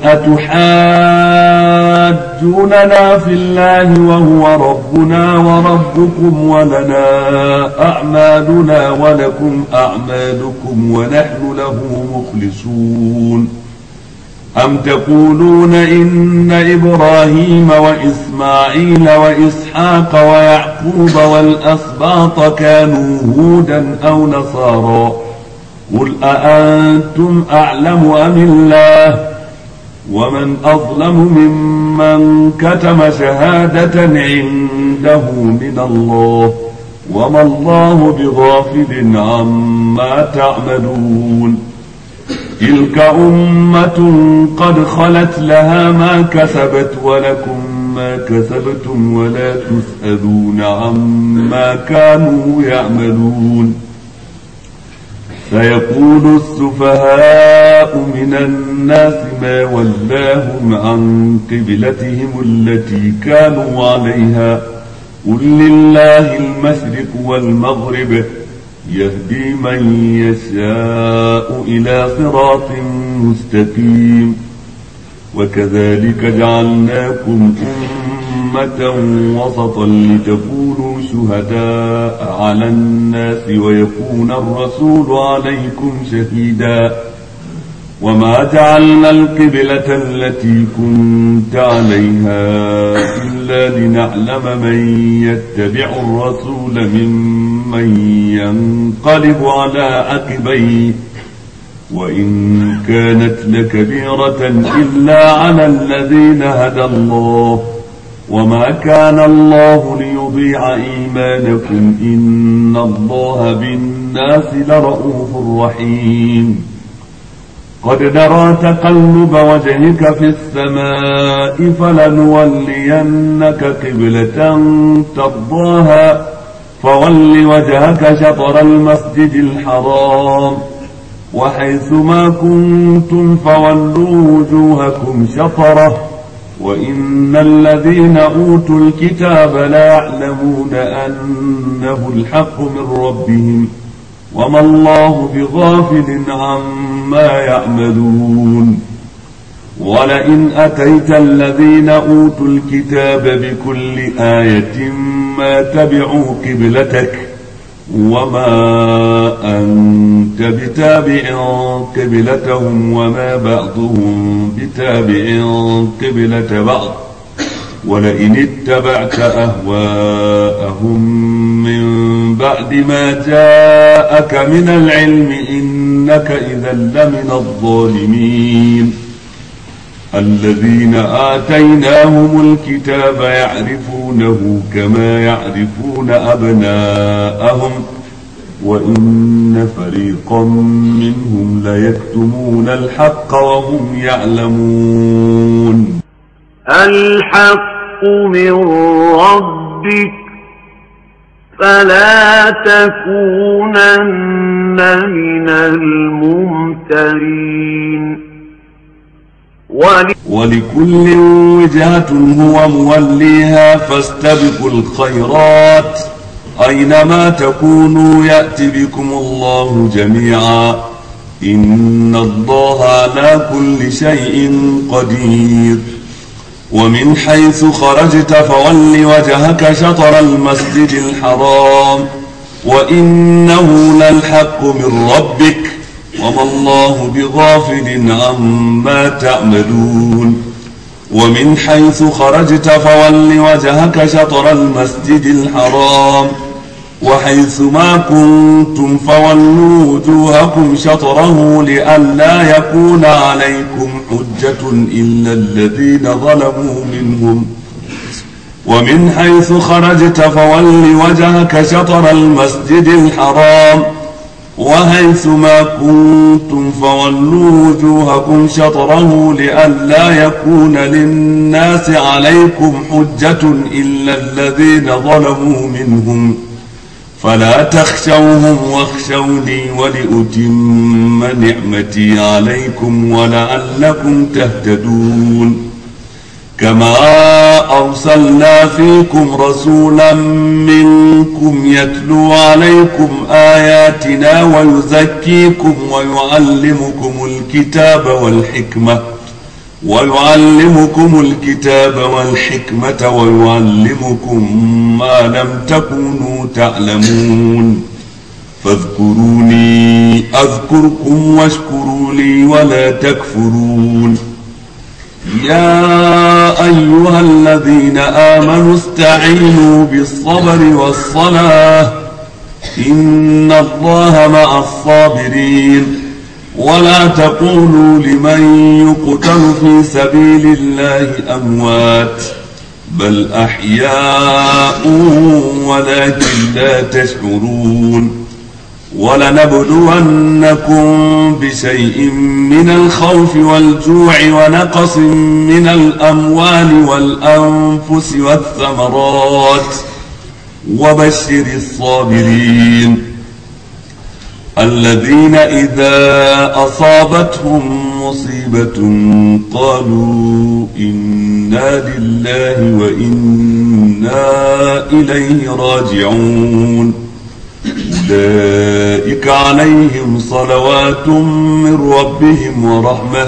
أتحاجوننا في الله وهو ربنا وربكم ولنا أعمالنا ولكم أعمالكم ونحن له مخلصون أم تقولون إن إبراهيم وإسماعيل وإسحاق ويعقوب والأسباط كانوا هودا أو نصارى قل أأنتم أعلم أم الله ومن أظلم ممن كتم شهادة عنده من الله وما الله بغافل عما تعملون تلك أمة قد خلت لها ما كسبت ولكم ما كسبتم ولا تسألون عما كانوا يعملون سيقول السفهاء من الناس ما ولاهم عن قبلتهم التي كانوا عليها قل لله المشرق والمغرب يهدي من يشاء إلى صراط مستقيم وكذلك جعلناكم أمة وسطا لتكونوا شهداء على الناس ويكون الرسول عليكم شهيدا وما جعلنا القبلة التي كنت عليها إلا لنعلم من يتبع الرسول ممن ينقلب على عقبيه وإن كانت لكبيرة إلا على الذين هدى الله وما كان الله ليضيع إيمانكم إن الله بالناس لرؤوف رحيم قد نرى تقلب وجهك في السماء فلنولينك قبلة ترضاها فول وجهك شطر المسجد الحرام وحيث ما كنتم فولوا وجوهكم شطره وإن الذين أوتوا الكتاب لا يعلمون أنه الحق من ربهم وما الله بغافل عما يعملون ولئن أتيت الذين أوتوا الكتاب بكل آية ما تبعوا قبلتك وما أنت بتابع قبلتهم وما بعضهم بتابع قبلة بعض ولئن اتبعت أهواءهم من بعد ما جاءك من العلم إنك إذا لمن الظالمين الذين آتيناهم الكتاب يعرفونه كما يعرفون أبناءهم وإن فريقا منهم ليكتمون الحق وهم يعلمون الحق من ربك فلا تكونن من الممترين ولكل وجهة هو موليها فاستبقوا الخيرات أينما تكونوا يأتي بكم الله جميعا إن الله على كل شيء قدير ومن حيث خرجت فول وجهك شطر المسجد الحرام وإنه للحق من ربك وما الله بغافل عما تعملون ومن حيث خرجت فول وجهك شطر المسجد الحرام وحيث ما كنتم فولوا وجوهكم شطره لئلا يكون عليكم حجة إلا الذين ظلموا منهم ومن حيث خرجت فول وجهك شطر المسجد الحرام وحيث ما كنتم فولوا وجوهكم شطره لئلا يكون للناس عليكم حجة إلا الذين ظلموا منهم فلا تخشوهم واخشوني ولأتم نعمتي عليكم ولعلكم تهتدون كما أرسلنا فيكم رسولا منكم يتلو عليكم آياتنا ويزكيكم ويعلمكم الكتاب والحكمة ويعلمكم الكتاب والحكمة ويعلمكم ما لم تكونوا تعلمون فاذكروني أذكركم واشكروا لي ولا تكفرون يا أيها الذين آمنوا استعينوا بالصبر والصلاة إن الله مع الصابرين ولا تقولوا لمن يقتل في سبيل الله أموات بل أحياء ولكن لا تشعرون ولنبلونكم بشيء من الخوف والجوع ونقص من الأموال والأنفس والثمرات وبشر الصابرين الذين إذا أصابتهم مصيبة قالوا إنا لله وإنا إليه راجعون أولئك عليهم صلوات من ربهم ورحمة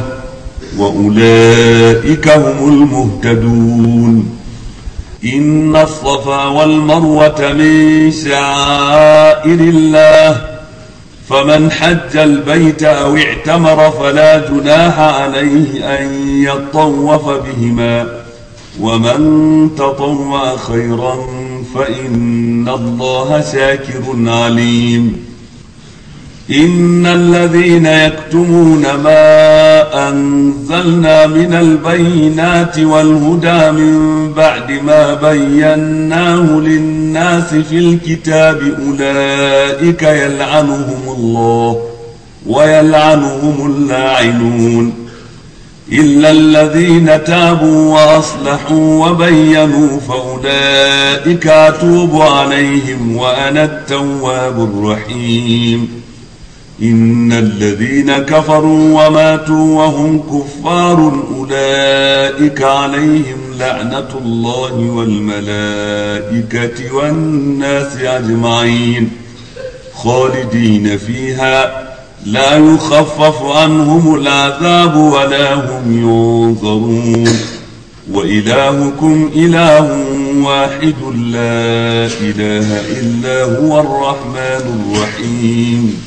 وأولئك هم المهتدون إن الصفا والمروة من شعائر الله فمن حج البيت أو اعتمر فلا جناح عليه أن يطوف بهما ومن تطوع خيرا فإن الله شاكر عليم إن الذين يكتمون ما أنزلنا من البينات والهدى من بعد ما بيناه للناس في الكتاب أولئك يلعنهم الله ويلعنهم اللاعنون إلا الذين تابوا وأصلحوا وبينوا فأولئك أتوب عليهم وأنا التواب الرحيم إن الذين كفروا وماتوا وهم كفار أولئك عليهم لعنة الله والملائكة والناس أجمعين خالدين فيها لا يخفف عنهم العذاب ولا هم ينظرون وإلهكم إله واحد لا إله إلا هو الرحمن الرحيم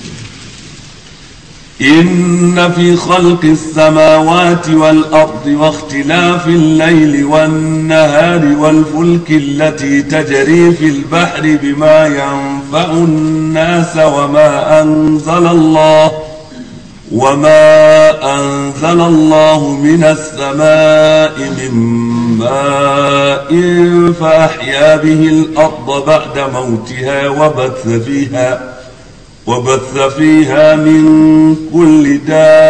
إن في خلق السماوات والأرض واختلاف الليل والنهار والفلك التي تجري في البحر بما ينفع الناس وما أنزل الله وما أنزل الله من السماء من ماء فأحيا به الأرض بعد موتها وبث فيها وبث فيها من كل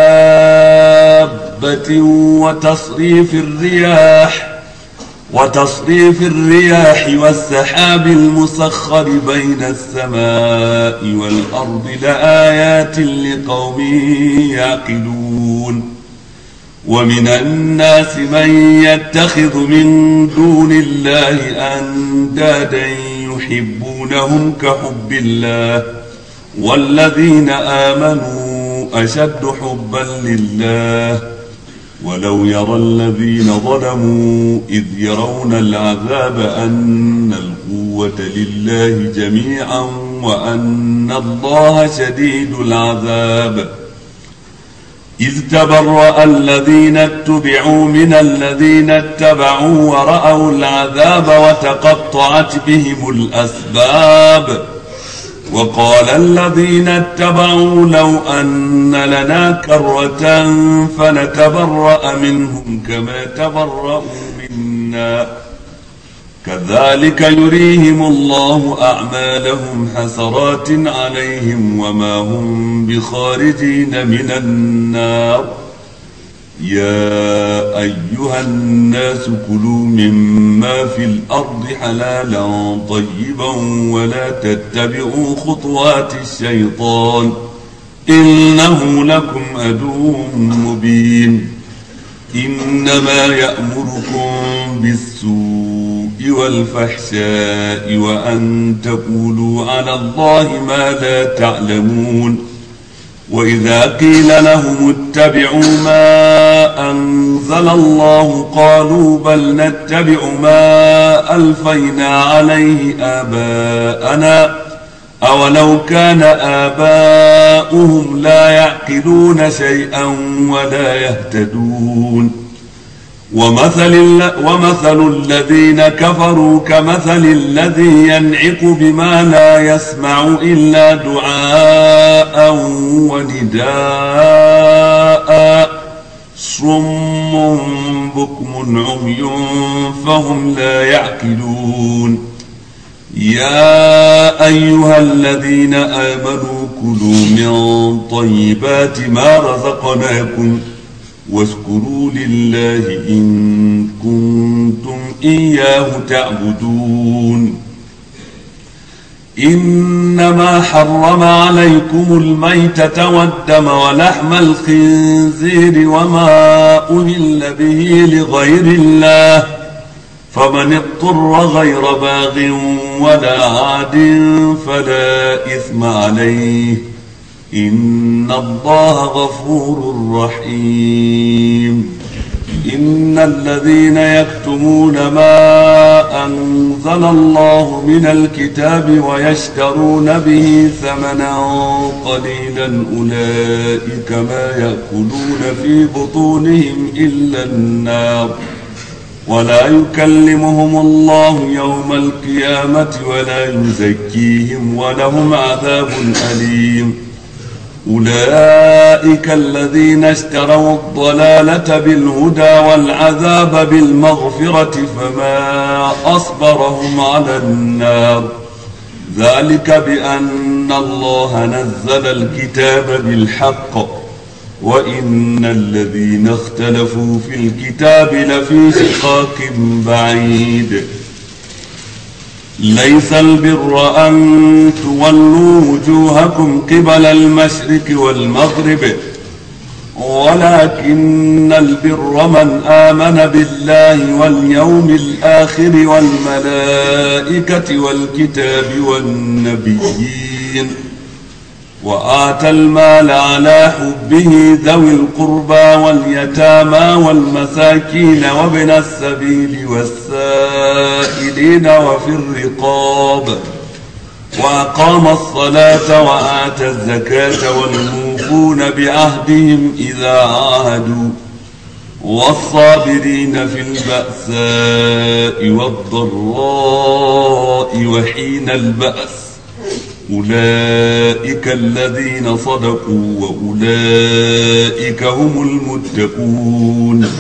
دابة وتصريف الرياح وتصريف الرياح والسحاب المسخر بين السماء والأرض لآيات لقوم يعقلون ومن الناس من يتخذ من دون الله أندادا يحبونهم كحب الله والذين آمنوا أشد حبا لله ولو يرى الذين ظلموا إذ يرون العذاب أن القوة لله جميعا وأن الله شديد العذاب إذ تبرأ الذين اتبعوا من الذين اتبعوا ورأوا العذاب وتقطعت بهم الأسباب وقال الذين اتبعوا لو أن لنا كرة فنتبرأ منهم كما تبرأوا منا كذلك يريهم الله أعمالهم حسرات عليهم وما هم بخارجين من النار يا أيها الناس كلوا مما في الأرض حلالا طيبا ولا تتبعوا خطوات الشيطان إنه لكم عدو مبين إنما يأمركم بالسوء والفحشاء وأن تقولوا على الله ما لا تعلمون وإذا قيل لهم اتبعوا ما أنزل الله قالوا بل نتبع ما ألفينا عليه آباءنا أولو كان آباؤهم لا يعقلون شيئا ولا يهتدون ومثل, ومثل الذين كفروا كمثل الذي ينعق بما لا يسمع إلا دعاء ونداء صم بكم عمي فهم لا يعقلون يا أيها الذين آمنوا كلوا من طيبات ما رزقناكم واشكروا لله إن كنتم إياه تعبدون إنما حرم عليكم الميتة والدم ولحم الخنزير وما أهل به لغير الله فمن اضطر غير باغ ولا عاد فلا إثم عليه إن الله غفور رحيم إن الذين يكتمون ما أنزل الله من الكتاب ويشترون به ثمنا قليلا أولئك ما يأكلون في بطونهم إلا النار ولا يكلمهم الله يوم القيامة ولا يزكيهم ولهم عذاب أليم أولئك الذين اشتروا الضلالة بالهدى والعذاب بالمغفرة فما أصبرهم على النار ذلك بأن الله نزل الكتاب بالحق وإن الذين اختلفوا في الكتاب لفي شقاق بعيد ليس البر أن تولوا وجوهكم قبل المشرق والمغرب ولكن البر من آمن بالله واليوم الآخر والملائكة والكتاب والنبيين وآتى المال على حبه ذوي القربى واليتامى والمساكين وابن السبيل والسائلين وفي الرقاب وأقام الصلاة وآتى الزكاة والموفون بعهدهم إذا عاهدوا والصابرين في البأساء والضراء وحين البأس أولئك الذين صدقوا وأولئك هم المتقون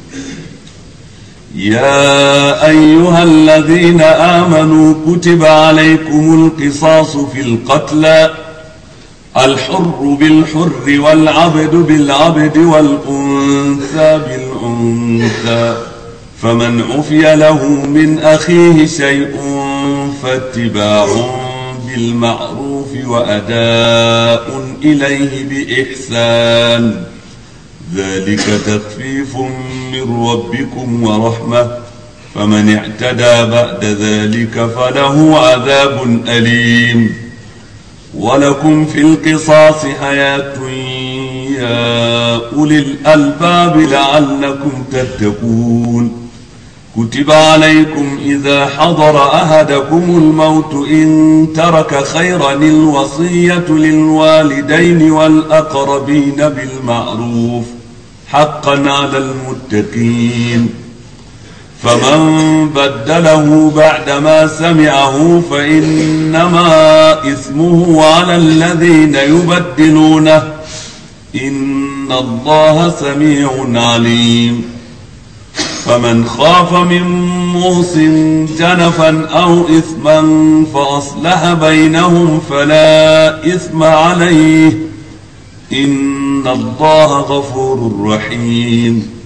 يا أيها الذين آمنوا كتب عليكم القصاص في القتلى الحر بالحر والعبد بالعبد والأنثى بالأنثى فمن عفي له من أخيه شيء فاتباع بالمعروف وأداء إليه بإحسان ذلك تخفيف من ربكم ورحمة فمن اعتدى بعد ذلك فله عذاب أليم ولكم في القصاص حياة يا أولي الألباب لعلكم تتقون. كتب عليكم إذا حضر أحدكم الموت إن ترك خيرا الوصية للوالدين والأقربين بالمعروف حقا على المتقين. فمن بدله بعدما سمعه فإنما إثمه على الذين يبدلونه إن الله سميع عليم. فمن خاف من موص جنفا أو إثما فأصلح بينهم فلا إثم عليه إن الله غفور رحيم.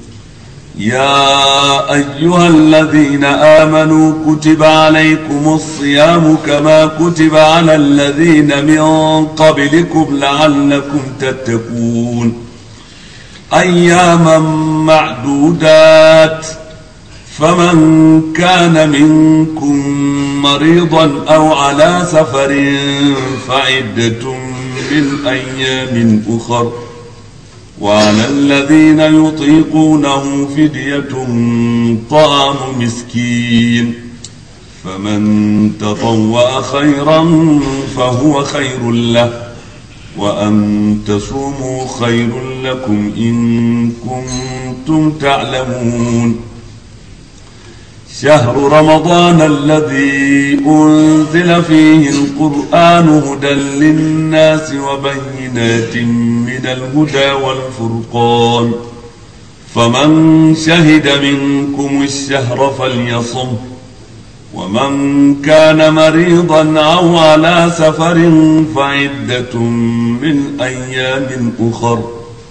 يا أيها الذين آمنوا كتب عليكم الصيام كما كتب على الذين من قبلكم لعلكم تتقون. أياما معدودات فمن كان منكم مريضا أو على سفر فعدة من أيام أخر وعلى الذين يطيقونه فدية طعام مسكين فمن تطوع خيرا فهو خير له وأن تصوموا خير لكم إن كنتم تعلمون. شهر رمضان الذي أنزل فيه القرآن هدى للناس وبينات من الهدى والفرقان فمن شهد منكم الشهر فليصم ومن كان مريضا أو على سفر فعدة من أيام أخر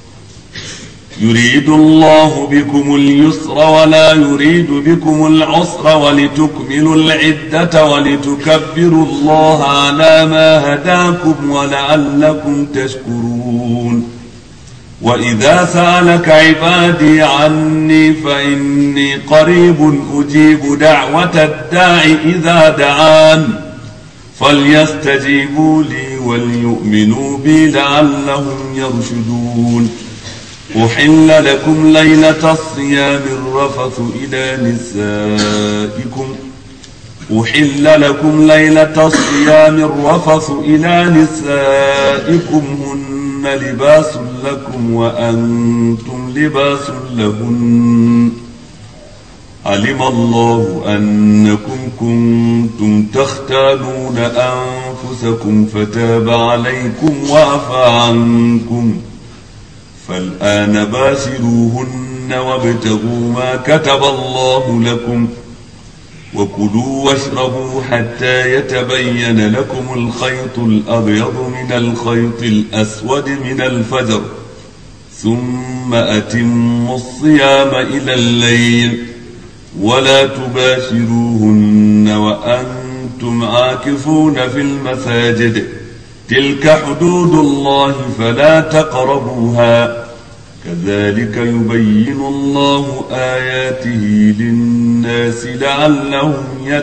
يريد الله بكم اليسر ولا يريد بكم العسر ولتكملوا العدة ولتكبروا الله على ما هداكم ولعلكم تشكرون. وإذا سألك عبادي عني فإني قريب أجيب دعوة الداع إذا دعان فليستجيبوا لي وليؤمنوا بي لعلهم يرشدون. أحل لكم ليلة الصيام الرفث إلى نسائكم أحل لكم ليلة الصيام الرفث إلى نسائكم هن لباس لكم وأنتم لباس لهن علم الله أنكم كنتم تختانون أنفسكم فتاب عليكم وعفى عنكم فالآن باشروهن وابتغوا ما كتب الله لكم وكلوا واشربوا حتى يتبين لكم الخيط الأبيض من الخيط الأسود من الفجر ثم أتموا الصيام إلى الليل ولا تباشروهن وأنتم عاكفون في المساجد تلك حدود الله فلا تقربوها كذلك يبين الله آياته للناس لعلهم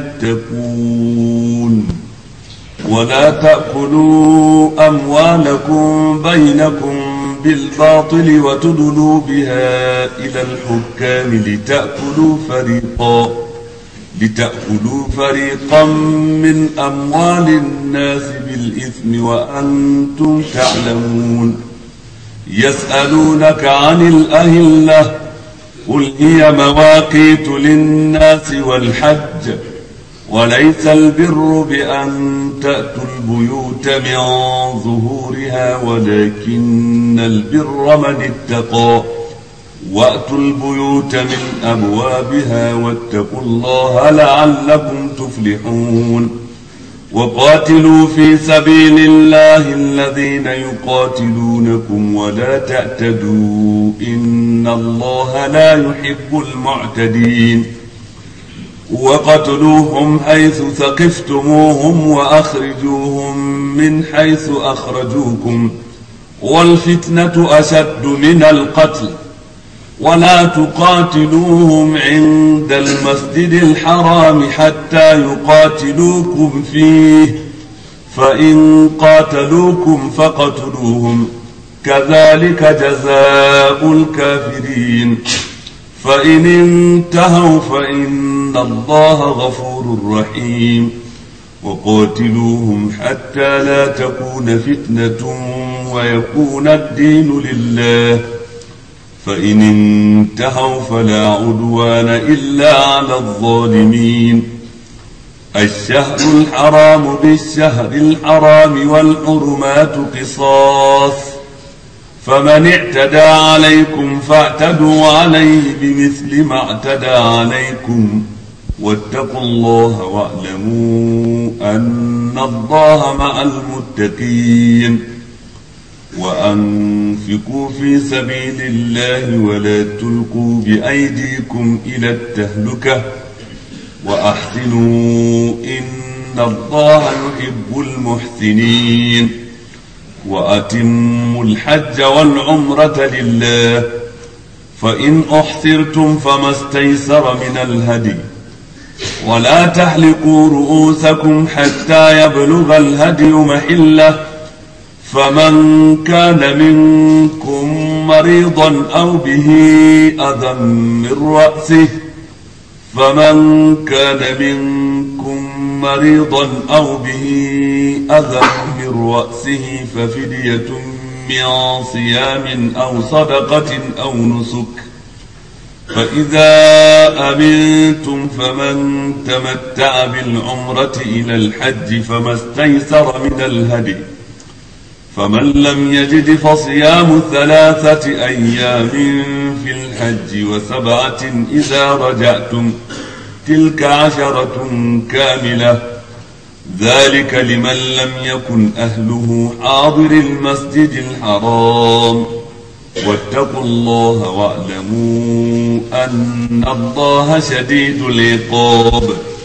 يتقون. ولا تأكلوا أموالكم بينكم بالباطل وتدلوا بها إلى الحكام لتأكلوا فريقا لتأكلوا فريقا من أموال الناس بالإثم وأنتم تعلمون. يسألونك عن الأهلة قل هي مواقيت للناس والحج وليس البر بأن تأتوا البيوت من ظهورها ولكن البر من اتقى وأتوا البيوت من أبوابها واتقوا الله لعلكم تفلحون. وقاتلوا في سبيل الله الذين يقاتلونكم ولا تعتدوا إن الله لا يحب المعتدين. وقتلوهم حيث ثقفتموهم وأخرجوهم من حيث أخرجوكم والفتنة أشد من القتل ولا تقاتلوهم عند المسجد الحرام حتى يقاتلوكم فيه فإن قاتلوكم فاقتلوهم كذلك جزاء الكافرين فإن انتهوا فإن الله غفور رحيم وقاتلوهم حتى لا تكون فتنة ويكون الدين لله فإن انتهوا فلا عدوان إلا على الظالمين الشهر الحرام بالشهر الحرام والحرمات قصاص فمن اعتدى عليكم فاعتدوا عليه بمثل ما اعتدى عليكم واتقوا الله واعلموا أن الله مع المتقين وأنفقوا في سبيل الله ولا تلقوا بأيديكم إلى التهلكة وأحسنوا إن الله يحب المحسنين وأتموا الحج والعمرة لله فإن أحصرتم فما استيسر من الهدي ولا تحلقوا رؤوسكم حتى يبلغ الهدي محله فمن كان منكم مريضا أو به أذى من رأسه فمن كان منكم مريضا أو به أذى من رأسه ففدية من صيام أو صدقة أو نسك فإذا أمنتم فمن تمتع بالعمرة إلى الحج فما استيسر من الهدي فمن لم يجد فصيام ثلاثة أيام في الحج وسبعة إذا رجعتم تلك عشرة كاملة ذلك لمن لم يكن أهله حاضر المسجد الحرام واتقوا الله واعلموا أن الله شديد العقاب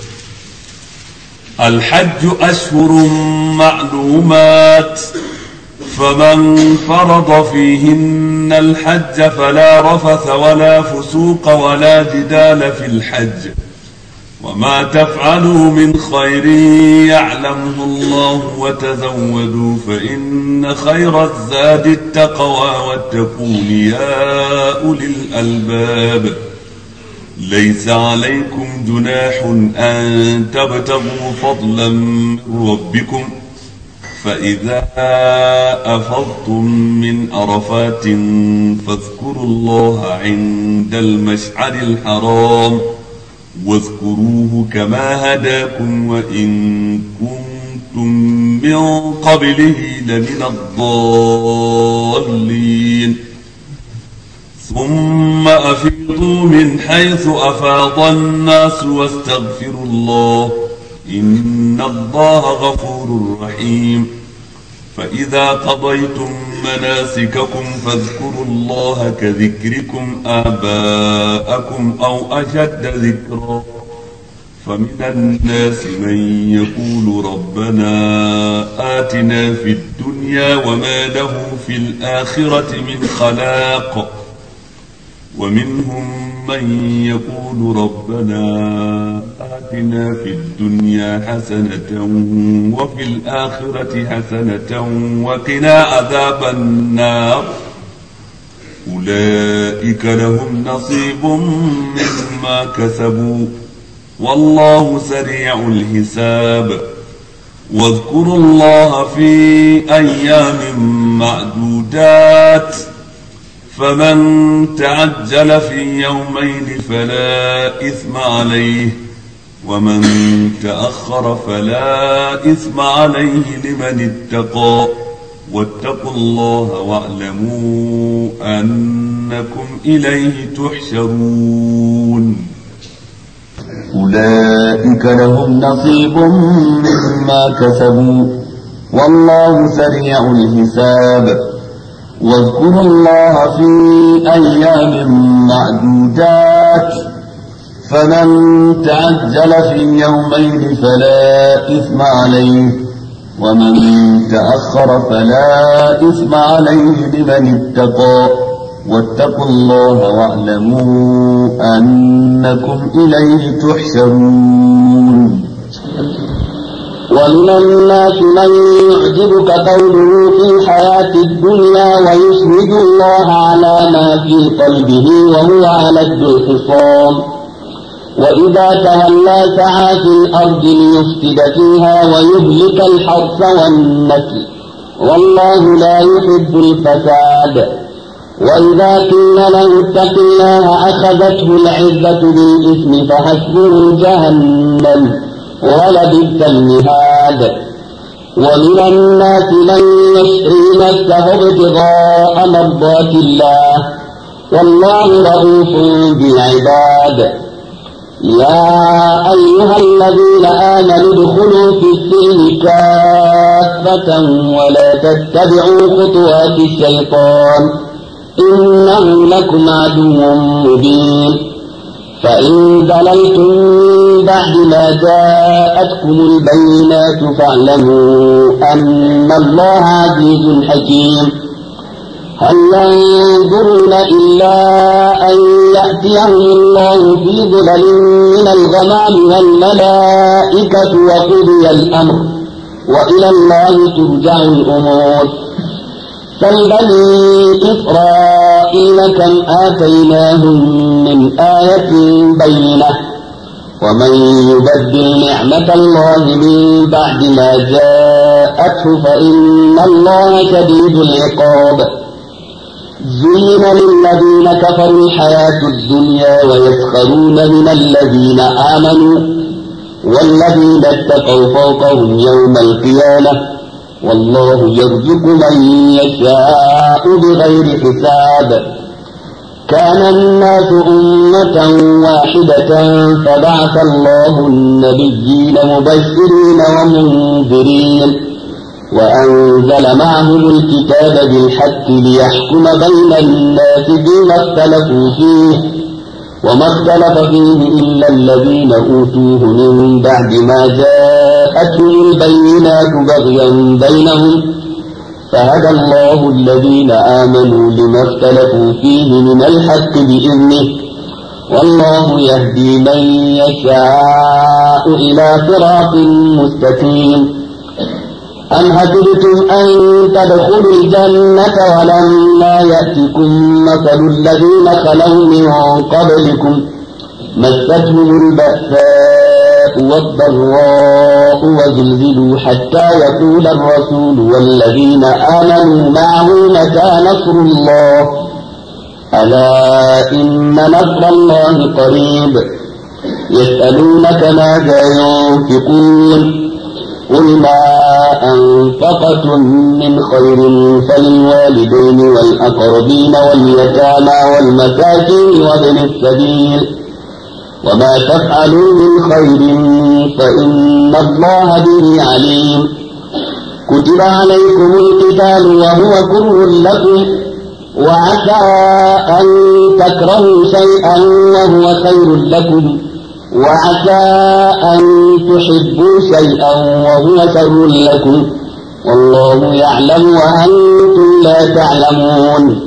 الحج أشهر معلومات فمن فرض فيهن الحج فلا رفث ولا فسوق ولا جدال في الحج وما تفعلوا من خير يعلمه الله وتزودوا فإن خير الزاد التقوى واتقون يا أولي الألباب ليس عليكم جناح أن تبتغوا فضلا من ربكم فإذا أفضتم من عرفات فاذكروا الله عند المشعر الحرام واذكروه كما هداكم وإن كنتم من قبله لمن الضالين ثم أفيضوا من حيث أفاض الناس واستغفروا الله إن الله غفور رحيم فإذا قضيتم مناسككم فاذكروا الله كذكركم آباءكم أو أشد ذكرا فمن الناس من يقول ربنا آتنا في الدنيا وما له في الآخرة من خلاق ومنهم من يقول ربنا آتنا في الدنيا حسنة وفي الآخرة حسنة وقنا عذاب النار أولئك لهم نصيب مما كسبوا والله سريع الحساب واذكروا الله في أيام معدودات فمن تعجل في يومين فلا إثم عليه ومن تأخر فلا إثم عليه لمن اتقى واتقوا الله واعلموا أنكم إليه تحشرون أولئك لهم نصيب مما كسبوا والله سريع الحساب واذكروا الله في أيام معدودات فمن تعجل في يومين فلا إثم عليه ومن تأخر فلا إثم عليه لمن اتقى واتقوا الله واعلموا أنكم إليه تحشرون ومن الناس من يعجبك قوله في الحياة الدنيا ويشهد الله على ما في قلبه وهو ألد الخصام وإذا تولى سعى في الأرض ليفسد فيها ويهلك الحرث والنسل والله لا يحب الفساد وإذا قيل له اتق الله أخذته العزة بالإثم فحسبه جهنم ولبئس المهاد ومن الناس من يشري نفسه ابتغاء مرضات الله والله رؤوف بالعباد يا أيها الذين آمنوا ادخلوا في السلم كافة ولا تتبعوا خطوات الشيطان إنه لكم عدو مبين فإن ضللتم بعد ما جاءتكم البينات فاعلموا أن الله عزيز حكيم هل ينظرون إلا أن يأتيهم الله في ظلل من الغمام والملائكة وقضي الأمر وإلى الله ترجع الأمور فالبني إسرائيل كم آتيناهم من آية بينة ومن يبدل نعمة الله من بعد ما جاءته فإن الله شديد العقاب زين للذين كفروا الحياة الدنيا ويسخرون من الذين آمنوا والذين اتقوا فوقهم يوم القيامة والله يرزق من يشاء بغير حساب كان الناس أمة واحدة فبعث الله النبيين مبشرين ومنذرين وأنزل معهم الكتاب بالحق ليحكم بين الناس فيما اختلفوا فيه وما اختلف فيه إلا الذين أوتوه من بعد ما جاءتهم البينات بغيا بينهم فهدى الله الذين آمنوا لما اختلفوا فيه من الحق بإذنه والله يهدي من يشاء إلى صراط مستقيم أم حسبتم أن تدخلوا الجنة ولما يأتكم مثل الذين خلوا من قبلكم مستهم البأساء والضراء وزلزلوا حتى يقول الرسول والذين آمنوا معه متى نصر الله ألا إن نصر الله قريب يسألونك ماذا ينفقون قل ما أنفقتم من خير فللوالدين والأقربين واليتامى والمساكين وابن السبيل وما تفعلوا من خير فإن الله به عليم كتب عليكم القتال وهو كره لكم وعسى أن تكرهوا شيئا وهو خير لكم وعسى أن تحبوا شيئا وهو شر لكم والله يعلم وأنتم لا تعلمون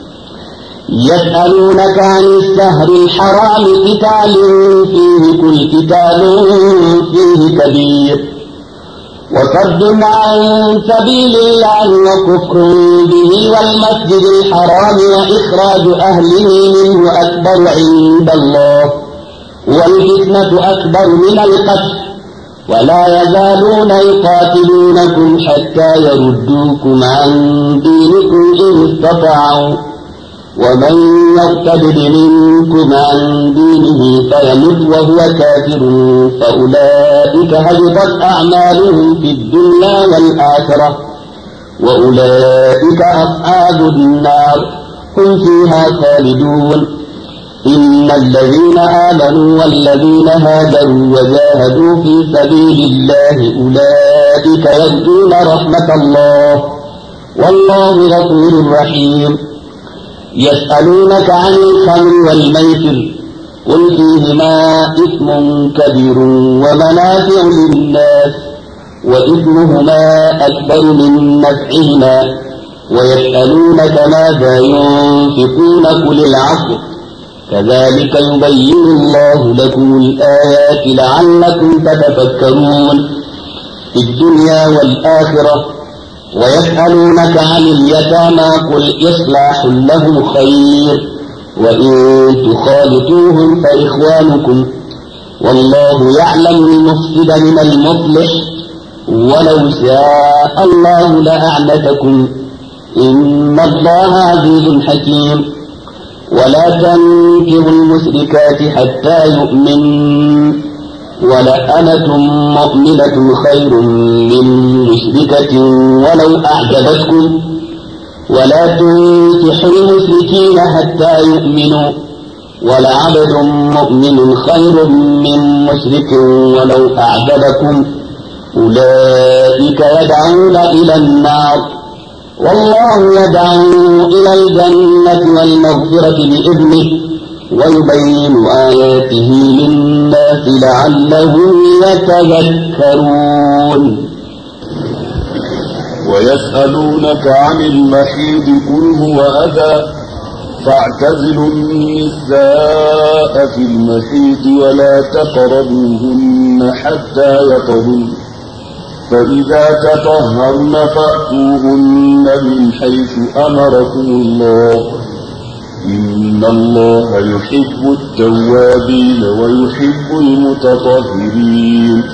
يسألونك عن الشهر الحرام قتال فيه كل قتال فيه كبير وصد عن سبيل الله وكفر به والمسجد الحرام وإخراج أهله منه أكبر عند الله والفتنة أكبر من القتل ولا يزالون يقاتلونكم حتى يردوكم عن دينكم إن استطاعوا ومن يرتد منكم عن دينه فيمت وهو كافر فأولئك هبطت أعمالهم في الدنيا والآخرة وأولئك أصحاب النار هم فيها خالدون إن الذين آمنوا والذين هاجروا وجاهدوا في سبيل الله أولئك يرجون رحمة الله والله غفور رحيم يسألونك عن الخمر والميسر قل فيهما إثم كبير ومنافع للناس وإثمهما أكبر من نفعهما ويسألونك ماذا ينفقون قل العفو كذلك يبين الله لكم الآيات لعلكم تتفكرون في الدنيا والآخرة ويسألونك عن اليتامى قل إصلاح لهم خير وإن تخالطوهم فإخوانكم والله يعلم المفسد من المصلح ولو شاء الله لأعنتكم إن الله عزيز حكيم ولا تنكحوا المشركات حتى يؤمنوا ولأمة مؤمنة خير من مشركة ولو أعجبتكم ولا تنكحوا المشركين حتى يؤمنوا ولعبد مؤمن خير من مشرك ولو أعجبكم أولئك يدعون إلى النار والله يدعو إلى الجنة والمغفرة بإذنه ويبين آياته للناس لعلهم يتذكرون. ويسألونك عن المحيض قل هو أذى فاعتزلوا النساء في المحيض ولا تقربوهن حتى يطهرن فإذا تطهرن فأتوهن من حيث أمركم الله إن الله يحب التوابين ويحب المتطهرين.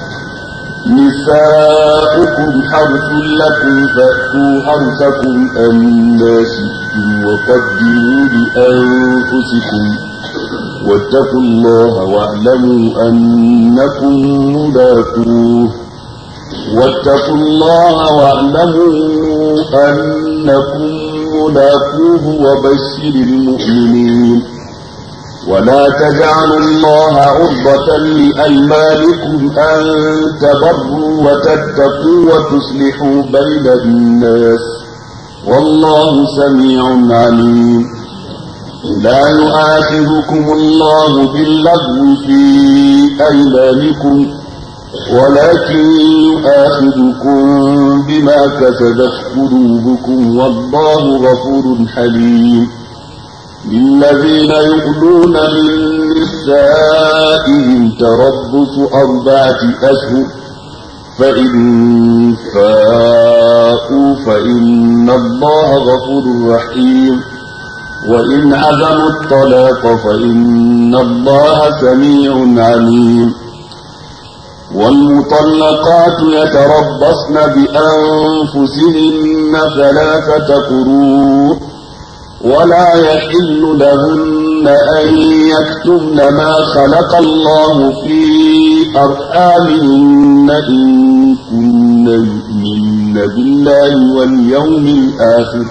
نساؤكم حرث لكم فأتوا حرثكم أنى شئتم وقدموا لأنفسكم واتقوا الله واعلموا أنكم ملاقوه واتقوا الله واعلموا أنكم ملاقوه وبشر المؤمنين. ولا تجعلوا الله عرضة لأيمانكم أن تبروا وتتقوا وتصلحوا بين الناس والله سميع عليم. لا يؤاخذكم الله باللغو في أيمانكم ولكن يؤاخذكم بما كسبت قلوبكم والله غفور حليم. للذين يؤلون من نسائهم تربص أربعة أشهر فإن فاءوا فإن الله غفور رحيم وإن عزموا الطلاق فإن الله سميع عليم. والمطلقات يتربصن بأنفسهن ثلاثة قروء ولا يحل لهن أن يكتمن ما خلق الله في أرحامهن إن كن يؤمن بالله واليوم الآخر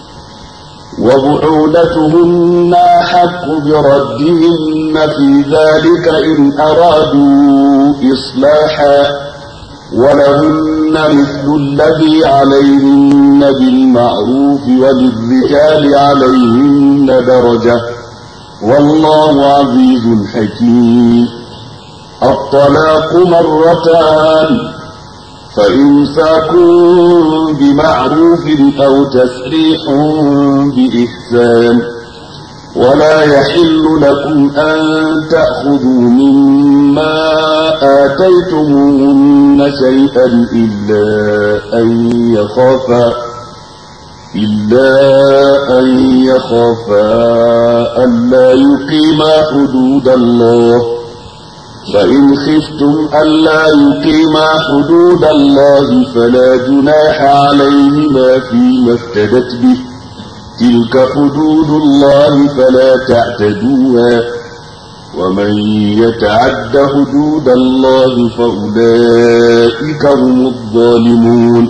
وبعولتهن أحق بردهن في ذلك إن أرادوا إصلاحا ولهن مثل الذي عليهن بالمعروف وللرجال عليهن درجة والله عزيز حكيم. الطلاق مرتان فإمساك بمعروف أو تسريح بإحسان ولا يحل لكم أن تأخذوا مما آتيتموهن شيئا إلا أن يخافا إلا أن يخافا ألا يقيما حدود الله فإن خفتم ألا يقيما حدود الله فلا جناح عليهما فيما افتدت به تلك حدود الله فلا تعتدوها ومن يتعد حدود الله فأولئك هم الظالمون.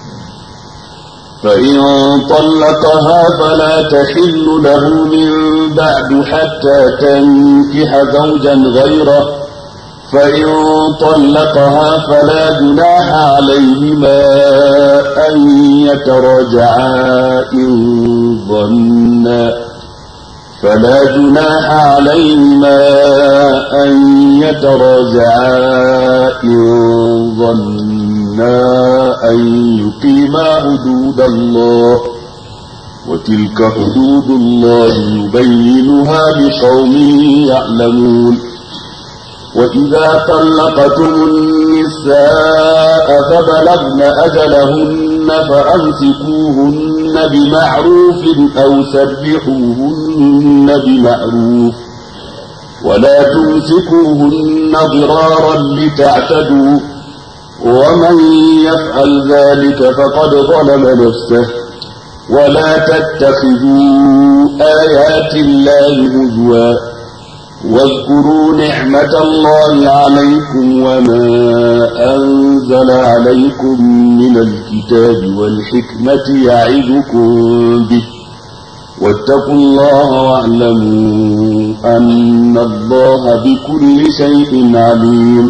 فإن طلقها فلا تحل له من بعد حتى تنكح زوجا غيره فإن طلقها فلا جناح عليهما أن يتراجعا إن ظنا فلا جناح عليهما أن يتراجعا إن ظنا أن يقيما حدود الله وتلك حدود الله يبينها لقوم يعلمون. وإذا طلقتم النساء النساء فبلغن أجلهن فأمسكوهن بمعروف أو سرحوهن بمعروف ولا تمسكوهن ضرارا لتعتدوا ومن يفعل ذلك فقد ظلم نفسه ولا تتخذوا آيات الله هزوا واذكروا نعمة الله عليكم وما أنزل عليكم من الكتاب والحكمة يعظكم به واتقوا الله واعلموا أن الله بكل شيء عليم.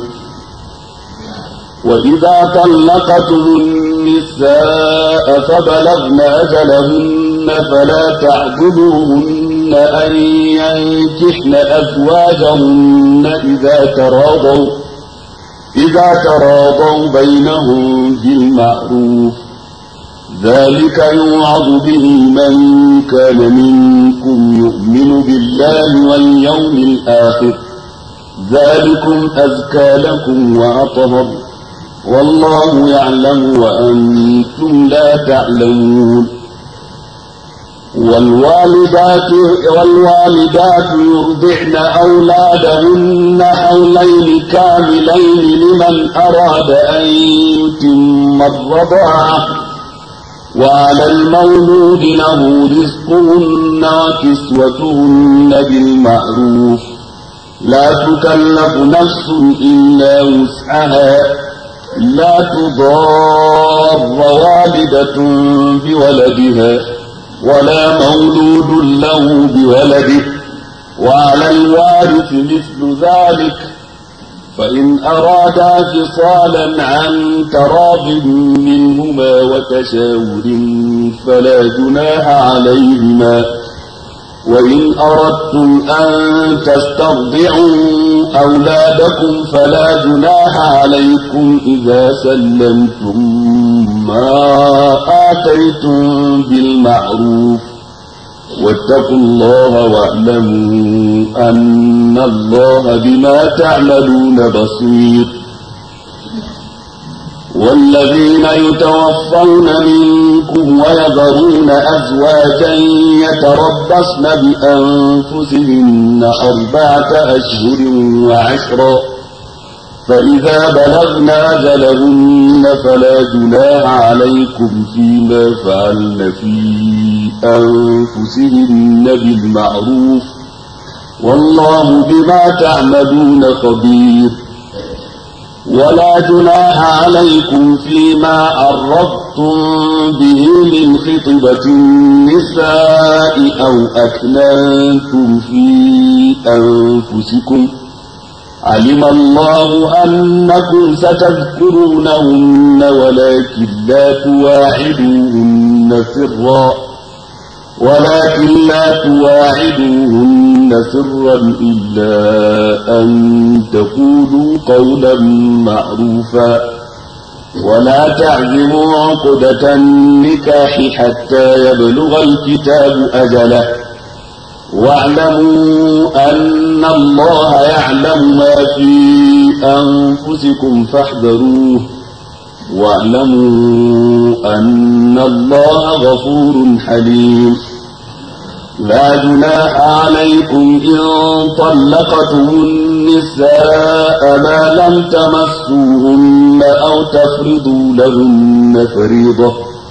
وإذا طلقتم النساء فبلغن أجلهن فلا تعضلوهن أن ينكحن أزواجهن إذا تراضوا إذا تراضوا بينهم بالمعروف ذلك يوعظ به من كان منكم يؤمن بالله واليوم الآخر ذلكم أزكى لكم وأطهر والله يعلم وأنتم لا تعلمون. والوالدات والوالدات يرضعن أولادهن حولين كاملين لمن أراد أن يتم الرضاعة وعلى المولود له رزقهن وكسوتهن بالمعروف لا تكلف نفس إلا وسعها لا تضار والدة بولدها ولا مولود له بولده وعلى الوارث مثل ذلك فإن أرادا فصالا عن تراض منهما وتشاور فلا جناح عليهما وإن أردتم أن تسترضعوا أولادكم فلا جناح عليكم إذا سلمتم ما آتيتم بالمعروف واتقوا الله واعلموا أن الله بما تعملون بصير. والذين يتوفون منكم ويذرون أزواجا يتربصن بأنفسهن أربعة أشهر وعشرا فإذا بلغن أجلهن فلا جناح عليكم فيما فعلن في أنفسهن بالمعروف والله بما تعملون خبير. ولا جناح عليكم فيما عرضتم به من خطبة النساء أو أكننتم في أنفسكم علم الله أنكم ستذكرونهن ولكن لا تواعدوهن سرا ولكن لا تواعدوهن سرا إلا أن تقولوا قولا معروفا ولا تعزموا عقدة النكاح حتى يبلغ الكتاب أجله واعلموا أن الله يعلم ما في أنفسكم فاحذروه واعلموا أن الله غفور حليم. لا جناح عليكم إن طلقتم النساء ما لم تمسوهن أو تفرضوا لهن فريضة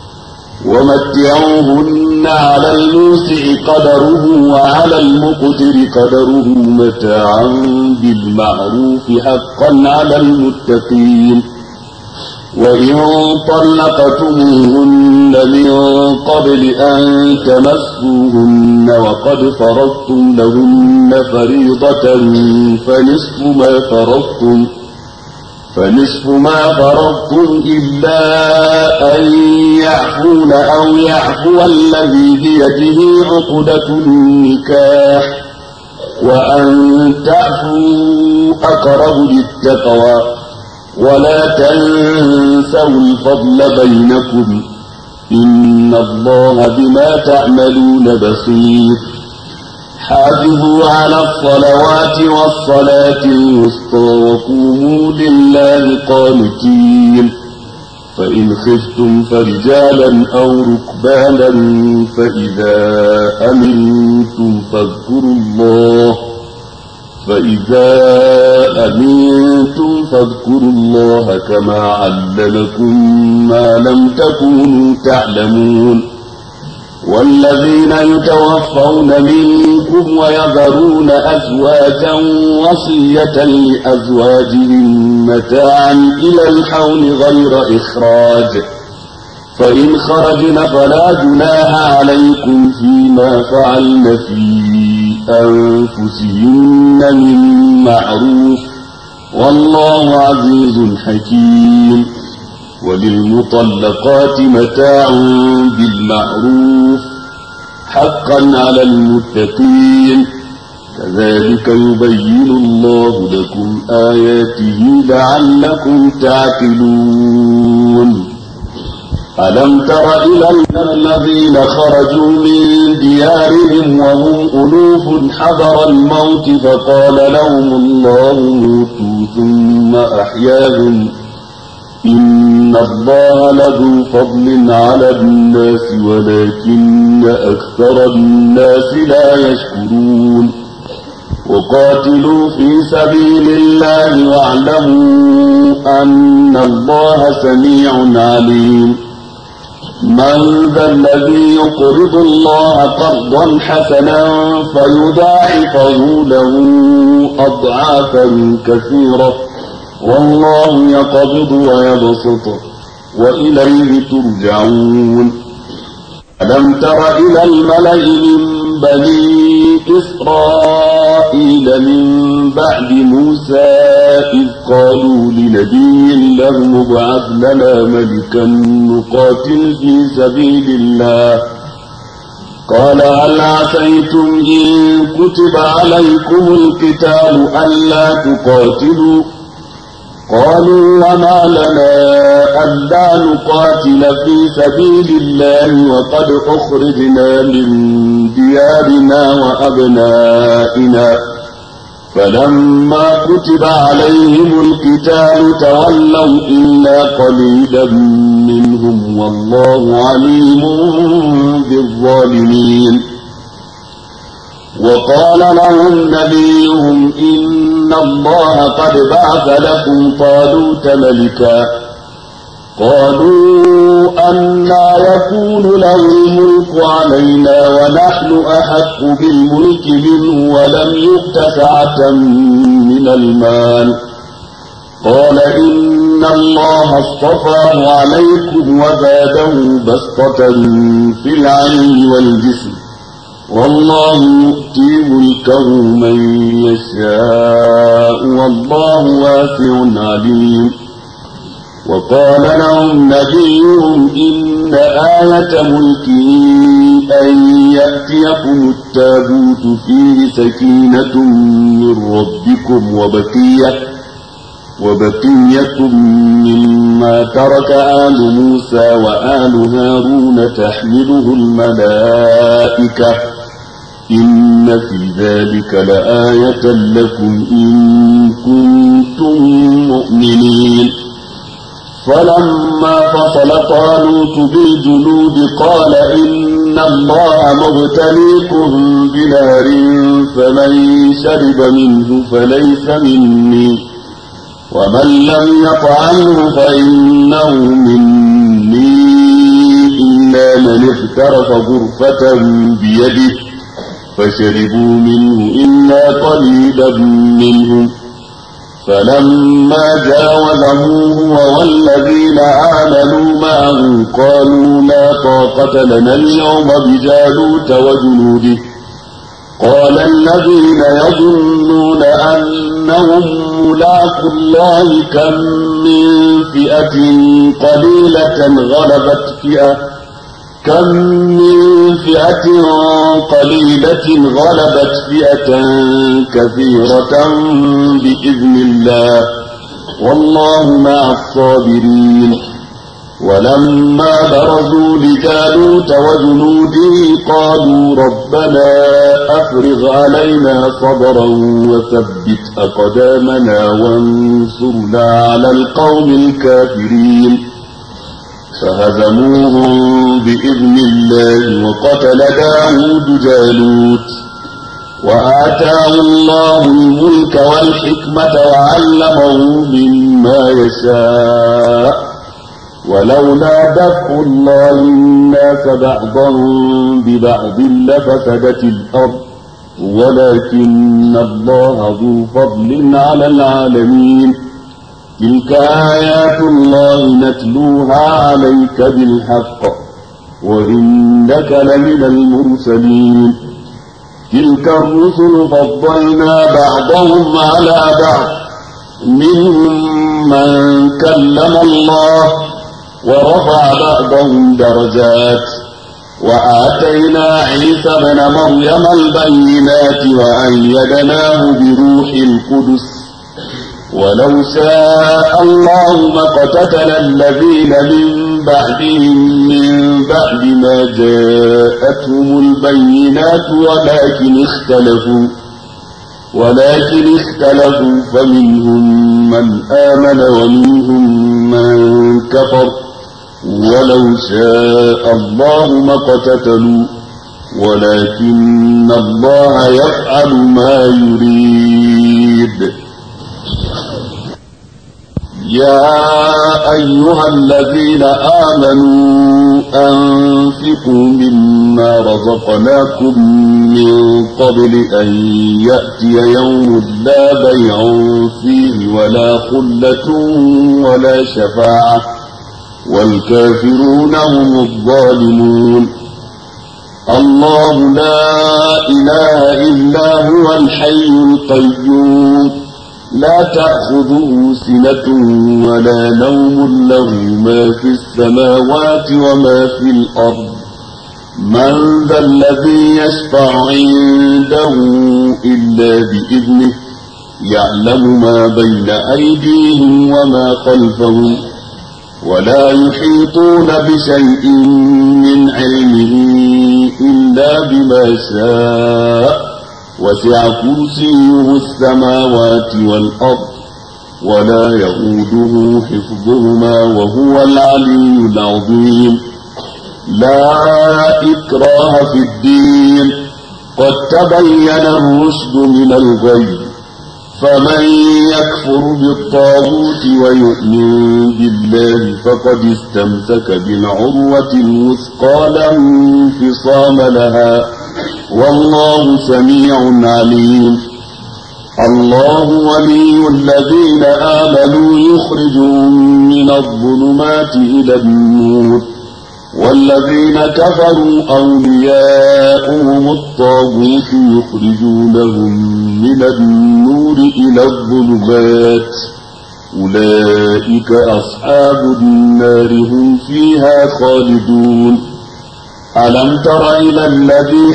ومتعوهن على الموسع قدره وعلى المقتر قدره متاعا بالمعروف حقا على المتقين. وإن طلقتموهن من قبل أن تمسوهن وقد فرضتم لهن فريضة فنصف ما فرضتم فنصف ما فرضتم إلا أن يعفون أو يعفو الذي بيده عقدة النكاح وأن تعفوا أقرب للتقوى ولا تنسوا الفضل بينكم إن الله بما تعملون بصير. حافظوا على الصلوات والصلاة الوسطى وقوموا لله قانتين فإن خفتم فرجالا أو ركبانا فإذا أمنتم فاذكروا الله فإذا أمنتم فاذكروا الله كما علمكم ما لم تكونوا تعلمون والذين يتوفون منكم ويذرون أزواجا وصية لأزواجهم متاعا إلى الحول غير إخراج فإن خرجن فلا جناح عليكم فيما فعلن في أنفسهن من معروف والله عزيز حكيم وللمطلقات متاع بالمعروف حقا على المتقين كذلك يبين الله لكم آياته لعلكم تعقلون ألم تر إلى الذين خرجوا من ديارهم وهم ألوف حذر الموت فقال لهم الله موتوا ثم أحياهم إن الله لذو فضل على الناس ولكن أكثر الناس لا يشكرون وقاتلوا في سبيل الله واعلموا أن الله سميع عليم من ذا الذي يقرض الله قرضا حسنا فيضاعفه له أضعافا كثيرة والله يقبض ويبسط وإليه ترجعون ألم تر إلى الملأ من بني إسرائيل من بعد موسى إذ قالوا لنبي له ابعث لنا ملكا نقاتل في سبيل الله قال هل عسيتم إن كتب عليكم القتال ألا تقاتلوا قالوا وما لنا ألا نقاتل في سبيل الله وقد أخرجنا من ديارنا وأبنائنا فلما كتب عليهم القتال تولوا إلا قليلا منهم والله عليم بالظالمين وقال لهم نبيهم إن الله قد بعث لكم طالوت ملكا قالوا أنى يكون له الملك علينا ونحن أحق بالملك منه ولم يؤت سعة من المال قال إن الله اصطفاه عليكم وزاده بسطة في العلم والجسم والله يؤتي ملكه من يشاء والله واسع عليم وقال لهم نبيهم إن آية ملكه أن يأتيكم التابوت فيه سكينة من ربكم وبقية وبقية مما ترك آل موسى وآل هارون تحمله الملائكة إن في ذلك لآية لكم إن كنتم مؤمنين فلما فصل طالوت بالجنود قال إن الله مبتليكم بنار فمن شرب منه فليس مني ومن لم يطعمه فإنه مني إلا من اغترف غرفة بيده فشربوا منه إلا قليلا منهم فلما جاوزه هو والذين آمنوا معه قالوا لا طاقة لنا اليوم بجالوت وجنوده قال الذين يظنون أنهم ملاقو الله كم من فئة قليلة غلبت فئة كم من فئة قليلة غلبت فئة كثيرة بإذن الله والله مع الصابرين ولما برزوا لجالوت وجنوده قالوا ربنا أفرغ علينا صبرا وثبت أقدامنا وانصرنا على القوم الكافرين فهزموهم بإذن الله وقتل داود جالوت وآتاه الله الملك والحكمة وعلمه مما يشاء ولولا دفع الله الناس بعضهم ببعض لفسدت الأرض ولكن الله ذو فضل على العالمين تلك آيات الله نتلوها عليك بالحق وإنك لمن المرسلين تلك الرسل فضلنا بعضهم على بعض منهم من كلم الله ورفع بعضهم درجات وآتينا عيسى بن مريم البينات وأيدناه بروح القدس ولو شاء الله ما اقتتل الذين من بعدهم من بعد ما جاءتهم البينات ولكن اختلفوا ولكن اختلفوا فمنهم من آمن ومنهم من كفر ولو شاء الله ما اقتتلوا ولكن الله يفعل ما يريد يا أيها الذين آمنوا أنفقوا مما رزقناكم من قبل أن يأتي يوم لا بيع فيه ولا خلة ولا شفاعة والكافرون هم الظالمون الله لا إله إلا هو الحي القيوم لا تأخذه سنة ولا نوم له ما في السماوات وما في الأرض من ذا الذي يشفع عنده إلا بإذنه يعلم ما بين أيديهم وما خلفهم ولا يحيطون بشيء من علمه إلا بما شاء وسع كرسيه السماوات والأرض ولا يؤوده حفظهما وهو العلي العظيم لا إكراه في الدين قد تبين الرشد من الغي فمن يكفر بالطاغوت ويؤمن بالله فقد استمسك بالعروة الوثقى لا انفصام لها والله سميع عليم الله ولي الذين آمنوا يخرجهم من الظلمات إلى النور والذين كفروا أولياؤهم الطاغوت يخرجونهم من النور إلى الظلمات أولئك أصحاب النار هم فيها خالدون ألم تر إلى الذي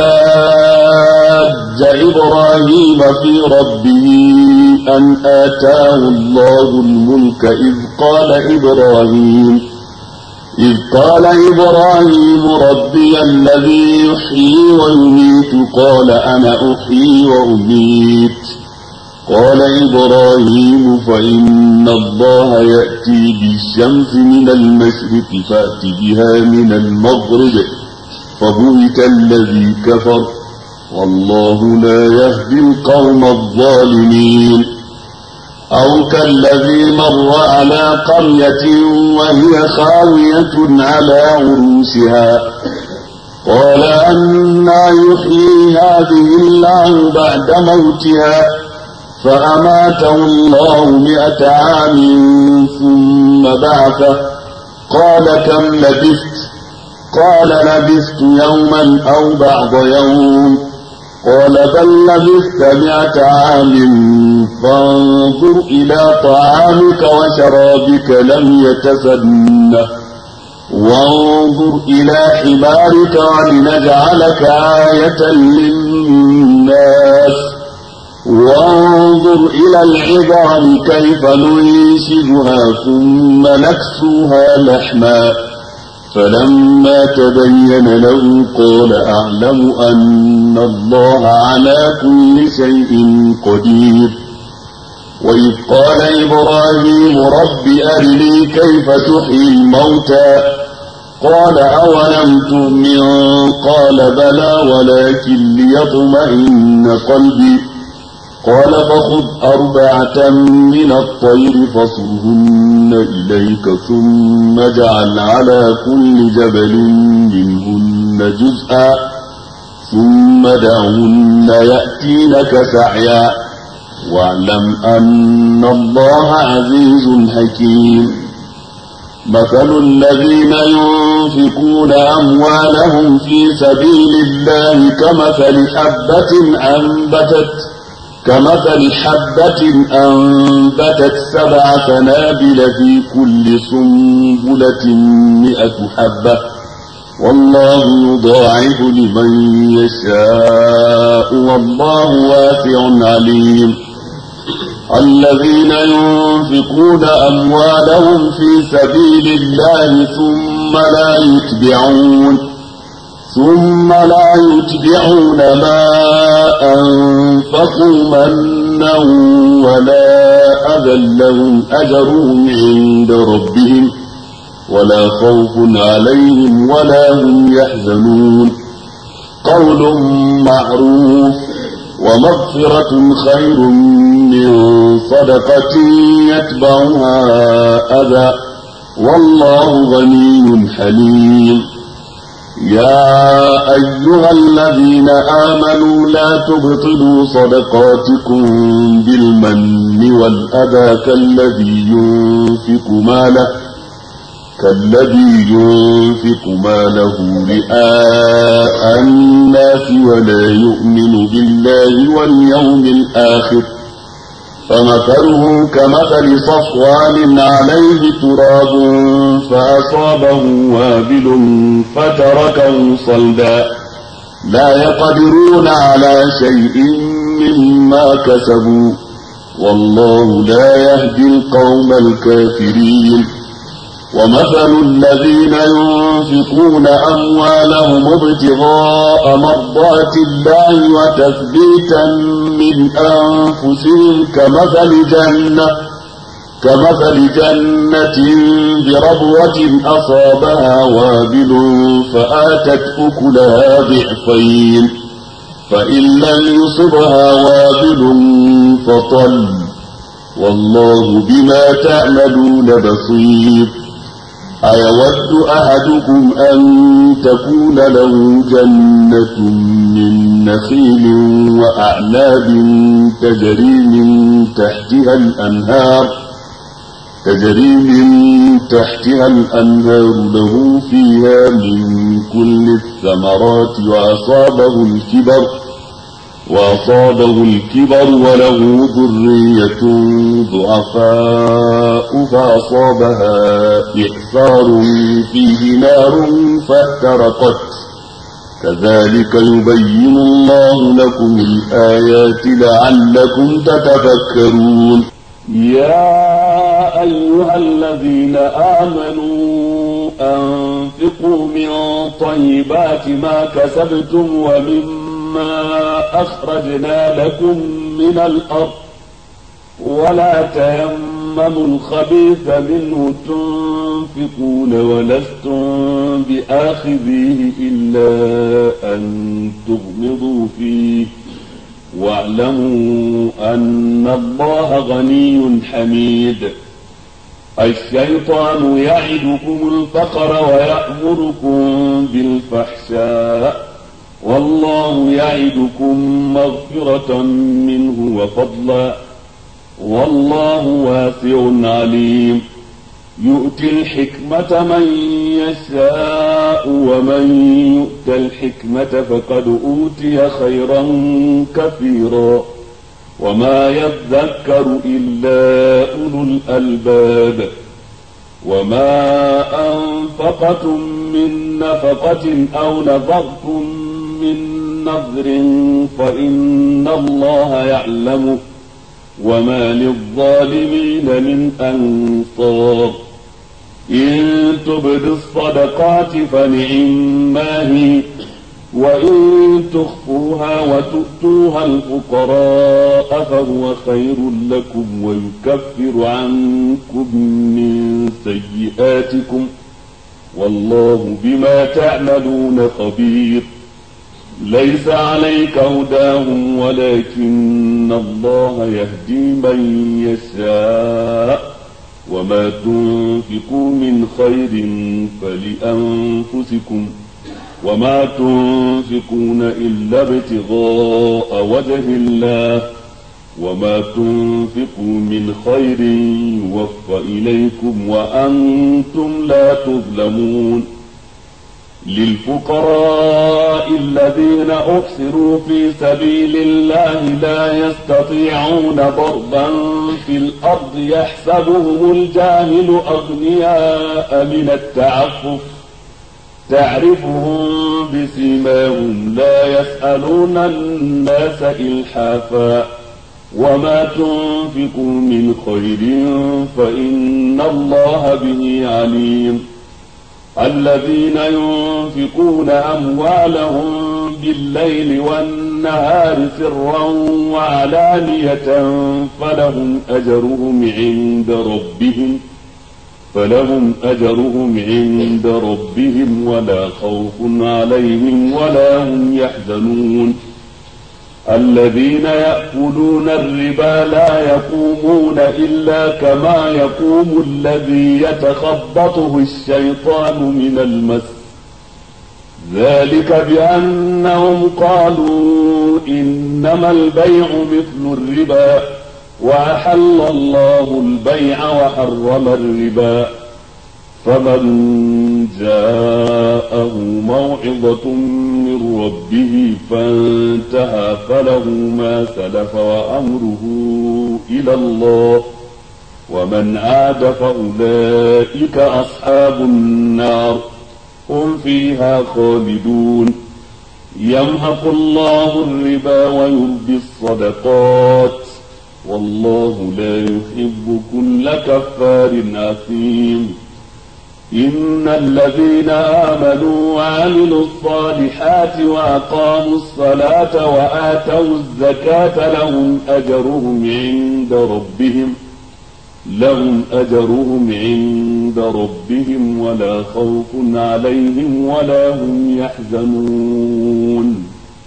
حاج إبراهيم في ربه أن آتاه الله الملك إذ قال إبراهيم إذ قال إبراهيم ربي الذي يحيي ويميت قال أنا أحيي وأميت قال إبراهيم فإن الله يأتي بالشمس من المشرق فأت بها من المغرب فبهت الذي كفر والله لا يهدي القوم الظالمين أو كالذي مر على قرية وهي خاوية على عروشها قال أنى يحيي هذه الله بعد موتها فأماته الله مئة عام ثم بعثه قال كم لبثت قال لبثت يوما أو بعض يوم قال بل لبثت مئة عام فانظر إلى طعامك وشرابك لم يتسنه وانظر إلى حمارك ولنجعلك آية للناس وانظر إلى العظام كيف ننشزها ثم نكسوها لحما فلما تبين له قال أعلم أن الله على كل شيء قدير. وإذ قال إبراهيم رب أرني كيف تحيي الموتى قال أولم تؤمن قال بلى ولكن ليطمئن قلبي قال فخذ أربعة من الطير فصرهن إليك ثم اجعل على كل جبل منهن جزءا ثم دعهن يأتينك سعيا واعلم أن الله عزيز حكيم. مثل الذين ينفقون أموالهم في سبيل الله كمثل حبة أنبتت كمثل حبة أنبتت سبع سنابل في كل سنبلة مئة حبة والله يضاعف لمن يشاء والله واسع عليم. الذين ينفقون أموالهم في سبيل الله ثم لا يتبعون ثم لا يتبعون ما أنفقوا منا ولا أذى لهم أجرهم عند ربهم ولا خوف عليهم ولا هم يحزنون. قول معروف ومغفرة خير من صدقة يتبعها أذى والله غني حليم. يا أيها الذين آمنوا لا تبطلوا صدقاتكم بالمن والأذى كالذي ينفق ماله كالذي ينفق ماله رئاء الناس ولا يؤمن بالله واليوم الآخر فمثله كمثل صفوان عليه تراب فأصابه وابل فتركه صلدا لا يقدرون على شيء مما كسبوا والله لا يهدي القوم الكافرين. ومثل الذين ينفقون أموالهم ابتغاء مرضات الله وتثبيتا من أنفسهم كمثل جنة كمثل جنة بربوة أصابها وابل فآتت أكلها ضعفين فإن لم يصبها وابل فطل والله بما تعملون بصير. أيود أحدكم أن تكون له جنة من نخيل وأعناب تجري من تحتها الأنهار تجري من تحتها الأنهار له فيها من كل الثمرات وأصابه الكبر وأصابه الكبر وله ذرية ضعفاء فأصابها إعصار فيه نار فاحترقت كذلك يبين الله لكم الآيات لعلكم تتفكرون. يا أيها الذين آمنوا أنفقوا من طيبات ما كسبتم ومما ما أخرجنا لكم من الأرض ولا تيمموا الخبيث منه تنفقون ولستم بآخذيه إلا أن تغمضوا فيه واعلموا أن الله غني حميد. الشيطان يعدكم الفقر ويأمركم بالفحشاء والله يعدكم مغفرة منه وفضلا والله واسع عليم. يؤتي الحكمة من يشاء ومن يؤت الحكمة فقد أوتي خيرا كثيرا وما يذكر إلا أولو الألباب. وما أنفقتم من نفقة أو نفقتم من نذر فإن الله يعلمه وما للظالمين من أنصار إن تبدوا الصدقات فنعما هي وإن تخفوها وتؤتوها الفقراء فهو خير لكم ويكفر عنكم من سيئاتكم والله بما تعملون خبير ليس عليك هداهم ولكن الله يهدي من يشاء وما تنفقوا من خير فلأنفسكم وما تنفقون إلا ابتغاء وجه الله وما تنفقوا من خير يوفى إليكم وأنتم لا تظلمون للفقراء الذين أحصروا في سبيل الله لا يستطيعون ضربا في الأرض يحسبهم الجاهل أغنياء من التعفف تعرفهم بسيماهم لا يسألون الناس إلحافا وما تنفقوا من خير فإن الله به عليم الذين ينفقون أموالهم بالليل والنهار سرا وعلانية فلهم أجرهم عند ربهم فلهم أجرهم عند ربهم ولا خوف عليهم ولا هم يحزنون الذين يأكلون الربا لا يقومون إلا كما يقوم الذي يتخبطه الشيطان من المس ذلك بأنهم قالوا إنما البيع مثل الربا وأحل الله البيع وحرم الربا فمن جاءه موعظة من ربه فانتهى فله ما سلف وأمره إلى الله ومن عاد فأولئك أصحاب النار هم فيها خالدون يمحق الله الربا ويربي الصدقات والله لا يحب كل كفار أثيم إن الذين آمنوا وعملوا الصالحات وأقاموا الصلاة وآتوا الزكاة لهم أجرهم عند ربهم لهم أجرهم عند ربهم ولا خوف عليهم ولا هم يحزنون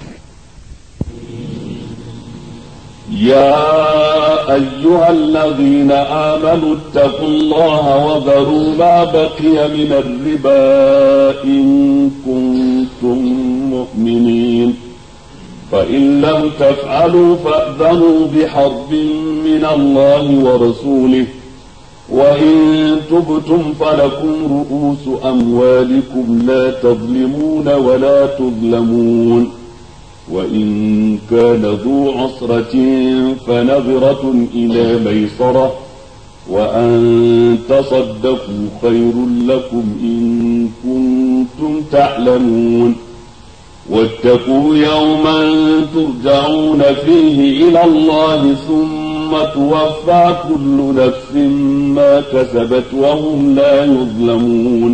يا أيها الذين آمنوا اتقوا الله وذروا ما بقي من الربا إن كنتم مؤمنين فإن لم تفعلوا فأذنوا بحرب من الله ورسوله وإن تبتم فلكم رؤوس أموالكم لا تظلمون ولا تظلمون وإن كان ذو عسرة فنظرة إلى ميسرة وأن تصدقوا خير لكم إن كنتم تعلمون واتقوا يوما ترجعون فيه إلى الله ثم توفى كل نفس ما كسبت وهم لا يظلمون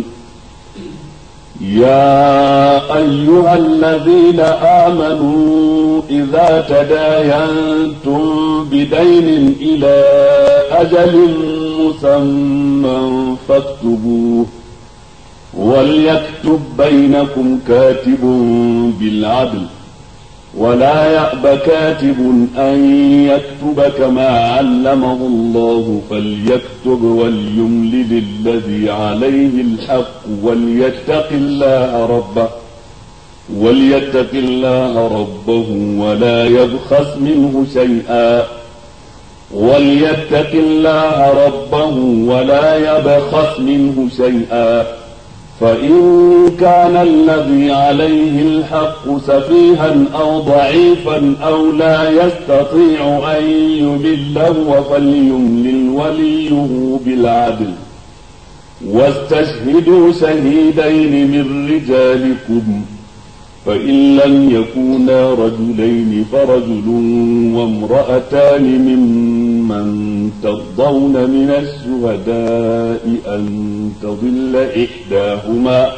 يا أيها الذين آمنوا إذا تداينتم بدين إلى أجل مسمى فاكتبوه وليكتب بينكم كاتب بالعدل ولا يأب كاتب أن يكتب كما علمه الله فليكتب وليملل الذي عليه الحق وليتق الله ربه وليتق الله ربه ولا يبخس منه شيئا وليتق الله ربه ولا يبخس منه شيئا فإن كان الذي عليه الحق سفيها أو ضعيفا أو لا يستطيع أن يمله فليملل وليه بالعدل واستشهدوا شهيدين من رجالكم فإن لم يكونا رجلين فرجل وامرأتان ممن ترضون من الشهداء أن تضل إحداهما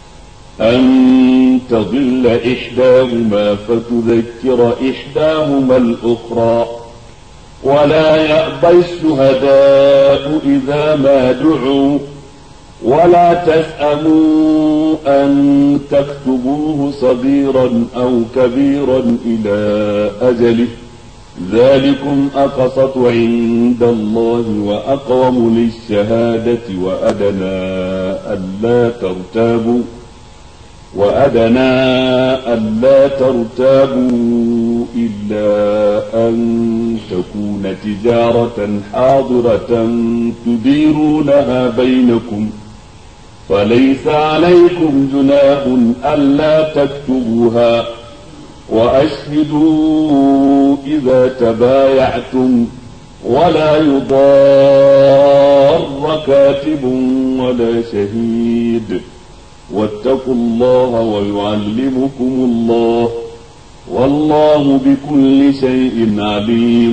أن تضل إحداهما فتذكر إحداهما الأخرى ولا يأبى الشهداء إذا ما دعوا ولا تسأموا أن تكتبوه صغيرا أو كبيرا إلى أجله ذلكم أقسط عند الله وأقوم للشهادة وأدنى ألا ترتابوا وأدنى ألا ترتابوا إلا أن تكون تجارة حاضرة تديرونها بينكم فليس عليكم جناح ألا تكتبوها وأشهدوا إذا تبايعتم ولا يضار كاتب ولا شهيد واتقوا الله ويعلمكم الله والله بكل شيء عليم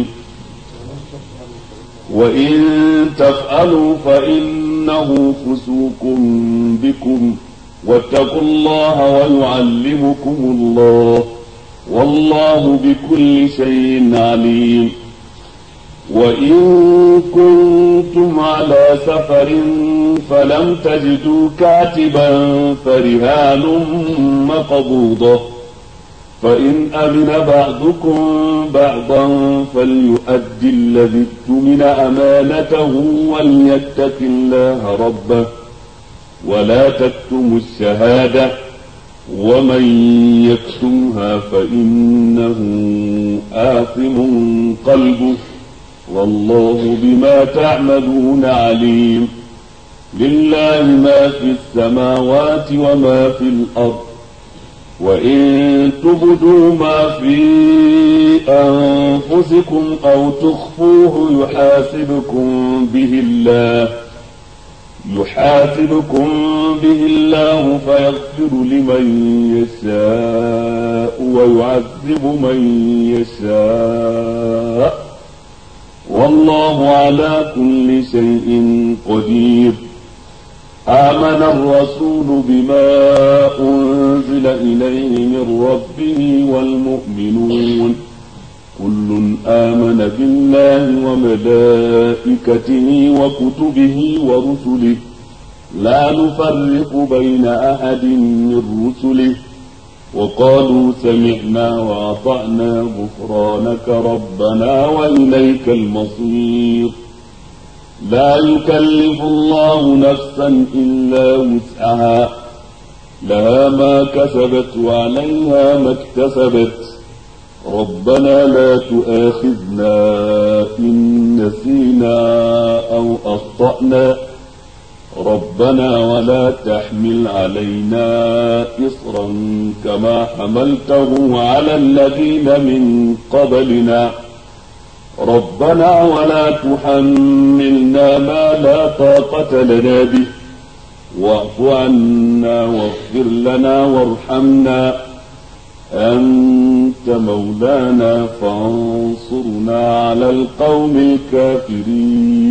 وإن تفعلوا فإنه فسوق بكم واتقوا الله ويعلمكم الله والله بكل شيء عليم وإن كنتم على سفر فلم تجدوا كاتبا فرهان مقبوضة فإن أمن بعضكم بعضا فليؤد الذي اؤتمن أمانته وليتق الله ربه ولا تكتموا الشهادة ومن يكتمها فإنه آثم قلبه والله بما تعملون عليم لله ما في السماوات وما في الأرض وإن تبدوا ما في أنفسكم أو تخفوه يحاسبكم به الله يحاسبكم به الله فيغفر لمن يشاء ويعذب من يشاء والله على كل شيء قدير آمن الرسول بما أنزل إليه من ربه والمؤمنون كل آمن بالله وملائكته وكتبه ورسله لا نفرق بين أحد من رسله وقالوا سمعنا وأطعنا غفرانك ربنا وإليك المصير لا يكلف الله نفسا إلا وسعها لها ما كسبت وعليها ما اكتسبت ربنا لا تؤاخذنا إن نسينا أو أخطأنا ربنا ولا تحمل علينا إصرا كما حملته على الذين من قبلنا ربنا ولا تحملنا ما لا طاقة لنا به واعف عنا واغفر لنا وارحمنا أنت مولانا فانصرنا على القوم الكافرين